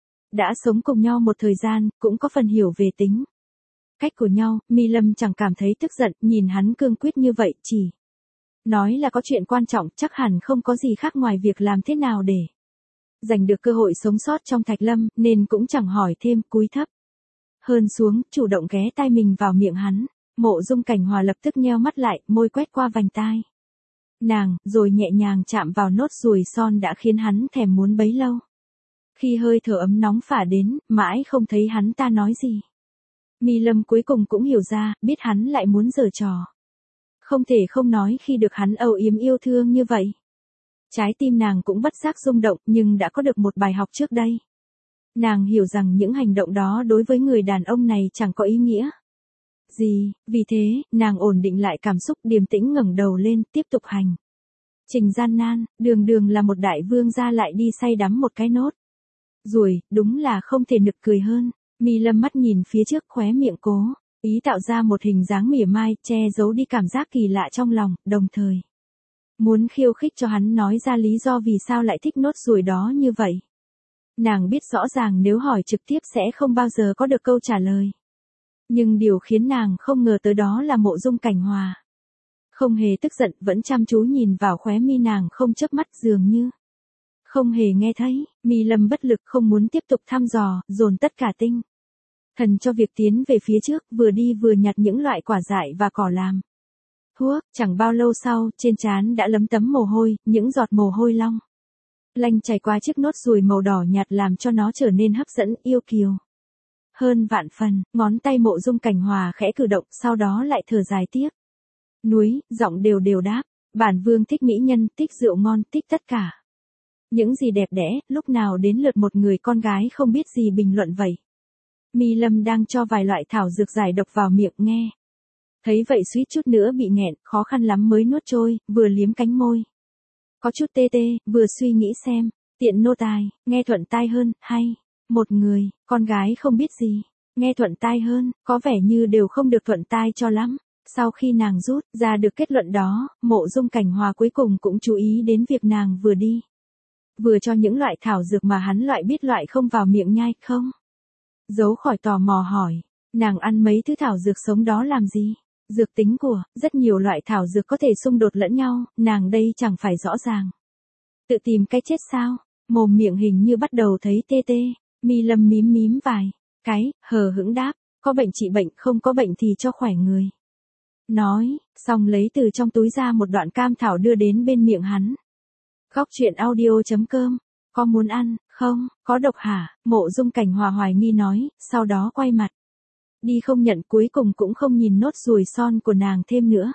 Đã sống cùng nhau một thời gian, cũng có phần hiểu về tính cách của nhau. Mi Lâm chẳng cảm thấy tức giận, nhìn hắn cương quyết như vậy, chỉ nói là có chuyện quan trọng, chắc hẳn không có gì khác ngoài việc làm thế nào để giành được cơ hội sống sót trong Thạch Lâm, nên cũng chẳng hỏi thêm, cúi thấp hơn xuống, chủ động ghé tai mình vào miệng hắn. Mộ Dung Cảnh Hòa lập tức nheo mắt lại, môi quét qua vành tai nàng, rồi nhẹ nhàng chạm vào nốt ruồi son đã khiến hắn thèm muốn bấy lâu. Khi hơi thở ấm nóng phả đến, mãi không thấy hắn ta nói gì. Mi Lâm cuối cùng cũng hiểu ra, biết hắn lại muốn giở trò. Không thể không nói khi được hắn âu yếm yêu thương như vậy. Trái tim nàng cũng bất giác rung động, nhưng đã có được một bài học trước đây. Nàng hiểu rằng những hành động đó đối với người đàn ông này chẳng có ý nghĩa gì, vì thế, nàng ổn định lại cảm xúc, điềm tĩnh ngẩng đầu lên, tiếp tục hành trình gian nan. Đường đường là một đại vương gia lại đi say đắm một cái nốt ruồi, đúng là không thể nực cười hơn. Mi Lâm mắt nhìn phía trước, khóe miệng cố ý tạo ra một hình dáng mỉa mai, che giấu đi cảm giác kỳ lạ trong lòng, đồng thời muốn khiêu khích cho hắn nói ra lý do vì sao lại thích nốt ruồi đó như vậy. Nàng biết rõ ràng nếu hỏi trực tiếp sẽ không bao giờ có được câu trả lời. Nhưng điều khiến nàng không ngờ tới đó là Mộ Dung Cảnh Hòa không hề tức giận, vẫn chăm chú nhìn vào khóe mi nàng không chớp mắt, dường như không hề nghe thấy. Mi Lâm bất lực, không muốn tiếp tục thăm dò, dồn tất cả tinh thần cho việc tiến về phía trước, vừa đi vừa nhặt những loại quả dại và cỏ làm thuốc. Chẳng bao lâu sau, trên trán đã lấm tấm mồ hôi, những giọt mồ hôi long lanh chảy qua chiếc nốt ruồi màu đỏ nhạt làm cho nó trở nên hấp dẫn, yêu kiều hơn vạn phần. Ngón tay Mộ Dung Cảnh Hòa khẽ cử động, sau đó lại thở dài tiếc nuối, giọng đều đều đáp, bản vương thích mỹ nhân, thích rượu ngon, thích tất cả những gì đẹp đẽ, lúc nào đến lượt một người con gái không biết gì bình luận vậy. Mi Lâm đang cho vài loại thảo dược giải độc vào miệng nghe. Thấy vậy suýt chút nữa bị nghẹn, khó khăn lắm mới nuốt trôi, vừa liếm cánh môi. Có chút tê tê, vừa suy nghĩ xem, tiện nô tài, nghe thuận tai hơn, hay, một người, con gái không biết gì, nghe thuận tai hơn, có vẻ như đều không được thuận tai cho lắm. Sau khi nàng rút ra được kết luận đó, Mộ Dung Cảnh Hòa cuối cùng cũng chú ý đến việc nàng vừa đi. Vừa cho những loại thảo dược mà hắn loại biết loại không vào miệng nhai không. Giấu khỏi tò mò hỏi, nàng ăn mấy thứ thảo dược sống đó làm gì? Dược tính của, rất nhiều loại thảo dược có thể xung đột lẫn nhau, nàng đây chẳng phải rõ ràng. Tự tìm cái chết sao? Mồm miệng hình như bắt đầu thấy tê tê, Mi Lâm mím mím vài cái, hờ hững đáp, có bệnh trị bệnh, không có bệnh thì cho khỏe người. Nói, xong lấy từ trong túi ra một đoạn cam thảo đưa đến bên miệng hắn. Góc truyện audio.com, có muốn ăn, không, có độc hả? Mộ Dung Cảnh Hòa hoài nghi nói, sau đó quay mặt. Đi không nhận, cuối cùng cũng không nhìn nốt ruồi son của nàng thêm nữa.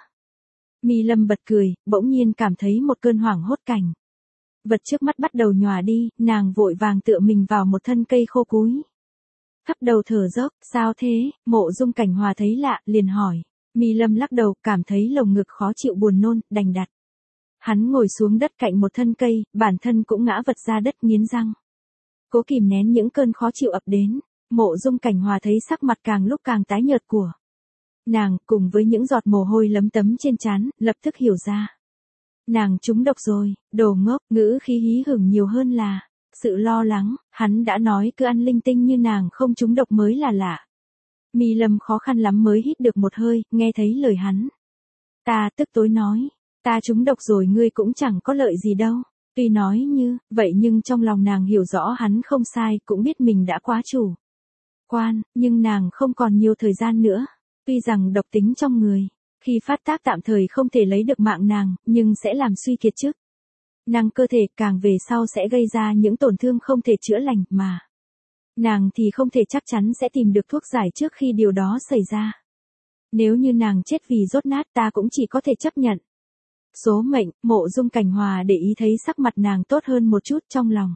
Mi Lâm bật cười, bỗng nhiên cảm thấy một cơn hoảng hốt cảnh. Vật trước mắt bắt đầu nhòa đi, nàng vội vàng tựa mình vào một thân cây khô cúi. Thấp đầu thở dốc, sao thế? Mộ Dung Cảnh Hòa thấy lạ, liền hỏi. Mi Lâm lắc đầu, cảm thấy lồng ngực khó chịu buồn nôn, đành đặt. Hắn ngồi xuống đất cạnh một thân cây, bản thân cũng ngã vật ra đất nghiến răng. Cố kìm nén những cơn khó chịu ập đến. Mộ Dung Cảnh Hòa thấy sắc mặt càng lúc càng tái nhợt của nàng, cùng với những giọt mồ hôi lấm tấm trên trán, lập tức hiểu ra. Nàng trúng độc rồi, đồ ngốc, ngữ khí hí hửng nhiều hơn là sự lo lắng, hắn đã nói cứ ăn linh tinh như nàng không trúng độc mới là lạ. Mi Lâm khó khăn lắm mới hít được một hơi, nghe thấy lời hắn. Ta tức tối nói, ta trúng độc rồi ngươi cũng chẳng có lợi gì đâu. Tuy nói như vậy nhưng trong lòng nàng hiểu rõ hắn không sai, cũng biết mình đã quá chủ quan, nhưng nàng không còn nhiều thời gian nữa. Tuy rằng độc tính trong người, khi phát tác tạm thời không thể lấy được mạng nàng, nhưng sẽ làm suy kiệt chức năng cơ thể, càng về sau sẽ gây ra những tổn thương không thể chữa lành mà. Nàng thì không thể chắc chắn sẽ tìm được thuốc giải trước khi điều đó xảy ra. Nếu như nàng chết vì dốt nát ta cũng chỉ có thể chấp nhận. Số mệnh, Mộ Dung Cảnh Hòa để ý thấy sắc mặt nàng tốt hơn một chút, trong lòng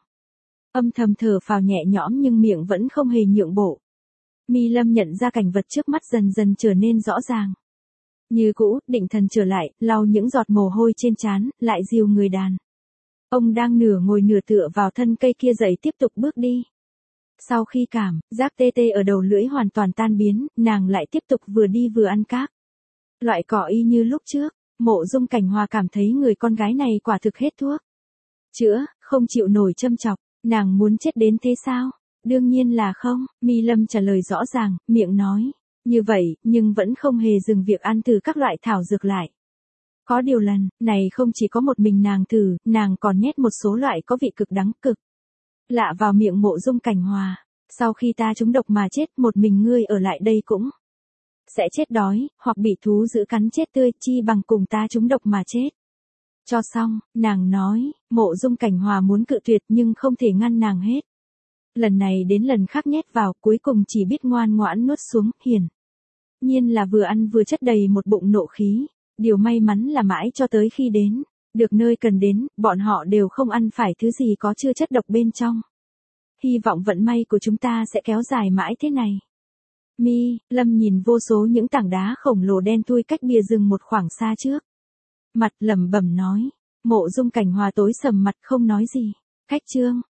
âm thầm thở phào nhẹ nhõm nhưng miệng vẫn không hề nhượng bộ. Mi Lâm nhận ra cảnh vật trước mắt dần dần trở nên rõ ràng. Như cũ, định thần trở lại, lau những giọt mồ hôi trên trán, lại dìu người đàn ông đang nửa ngồi nửa tựa vào thân cây kia dậy tiếp tục bước đi. Sau khi cảm giác tê tê ở đầu lưỡi hoàn toàn tan biến, nàng lại tiếp tục vừa đi vừa ăn các loại cỏ y như lúc trước. Mộ Dung Cảnh Hòa cảm thấy người con gái này quả thực hết thuốc chữa, không chịu nổi châm chọc. Nàng muốn chết đến thế sao? Đương nhiên là không. Mi Lâm trả lời rõ ràng, miệng nói như vậy, nhưng vẫn không hề dừng việc ăn từ các loại thảo dược lại. Có điều lần này không chỉ có một mình nàng thử, nàng còn nhét một số loại có vị cực đắng cực lạ vào miệng Mộ Dung Cảnh Hòa. Sau khi ta trúng độc mà chết, một mình ngươi ở lại đây cũng sẽ chết đói, hoặc bị thú dữ cắn chết tươi, chi bằng cùng ta trúng độc mà chết. Cho xong, nàng nói, Mộ Dung Cảnh Hòa muốn cự tuyệt nhưng không thể ngăn nàng hết. Lần này đến lần khác nhét vào, cuối cùng chỉ biết ngoan ngoãn nuốt xuống, hiển nhiên là vừa ăn vừa chất đầy một bụng nộ khí. Điều may mắn là mãi cho tới khi đến được nơi cần đến, bọn họ đều không ăn phải thứ gì có chứa chất độc bên trong. Hy vọng vận may của chúng ta sẽ kéo dài mãi thế này. Mi Lâm nhìn vô số những tảng đá khổng lồ đen thui cách bìa rừng một khoảng xa trước mặt, lẩm bẩm nói. Mộ Dung Cảnh Hòa tối sầm mặt không nói gì. Cách chương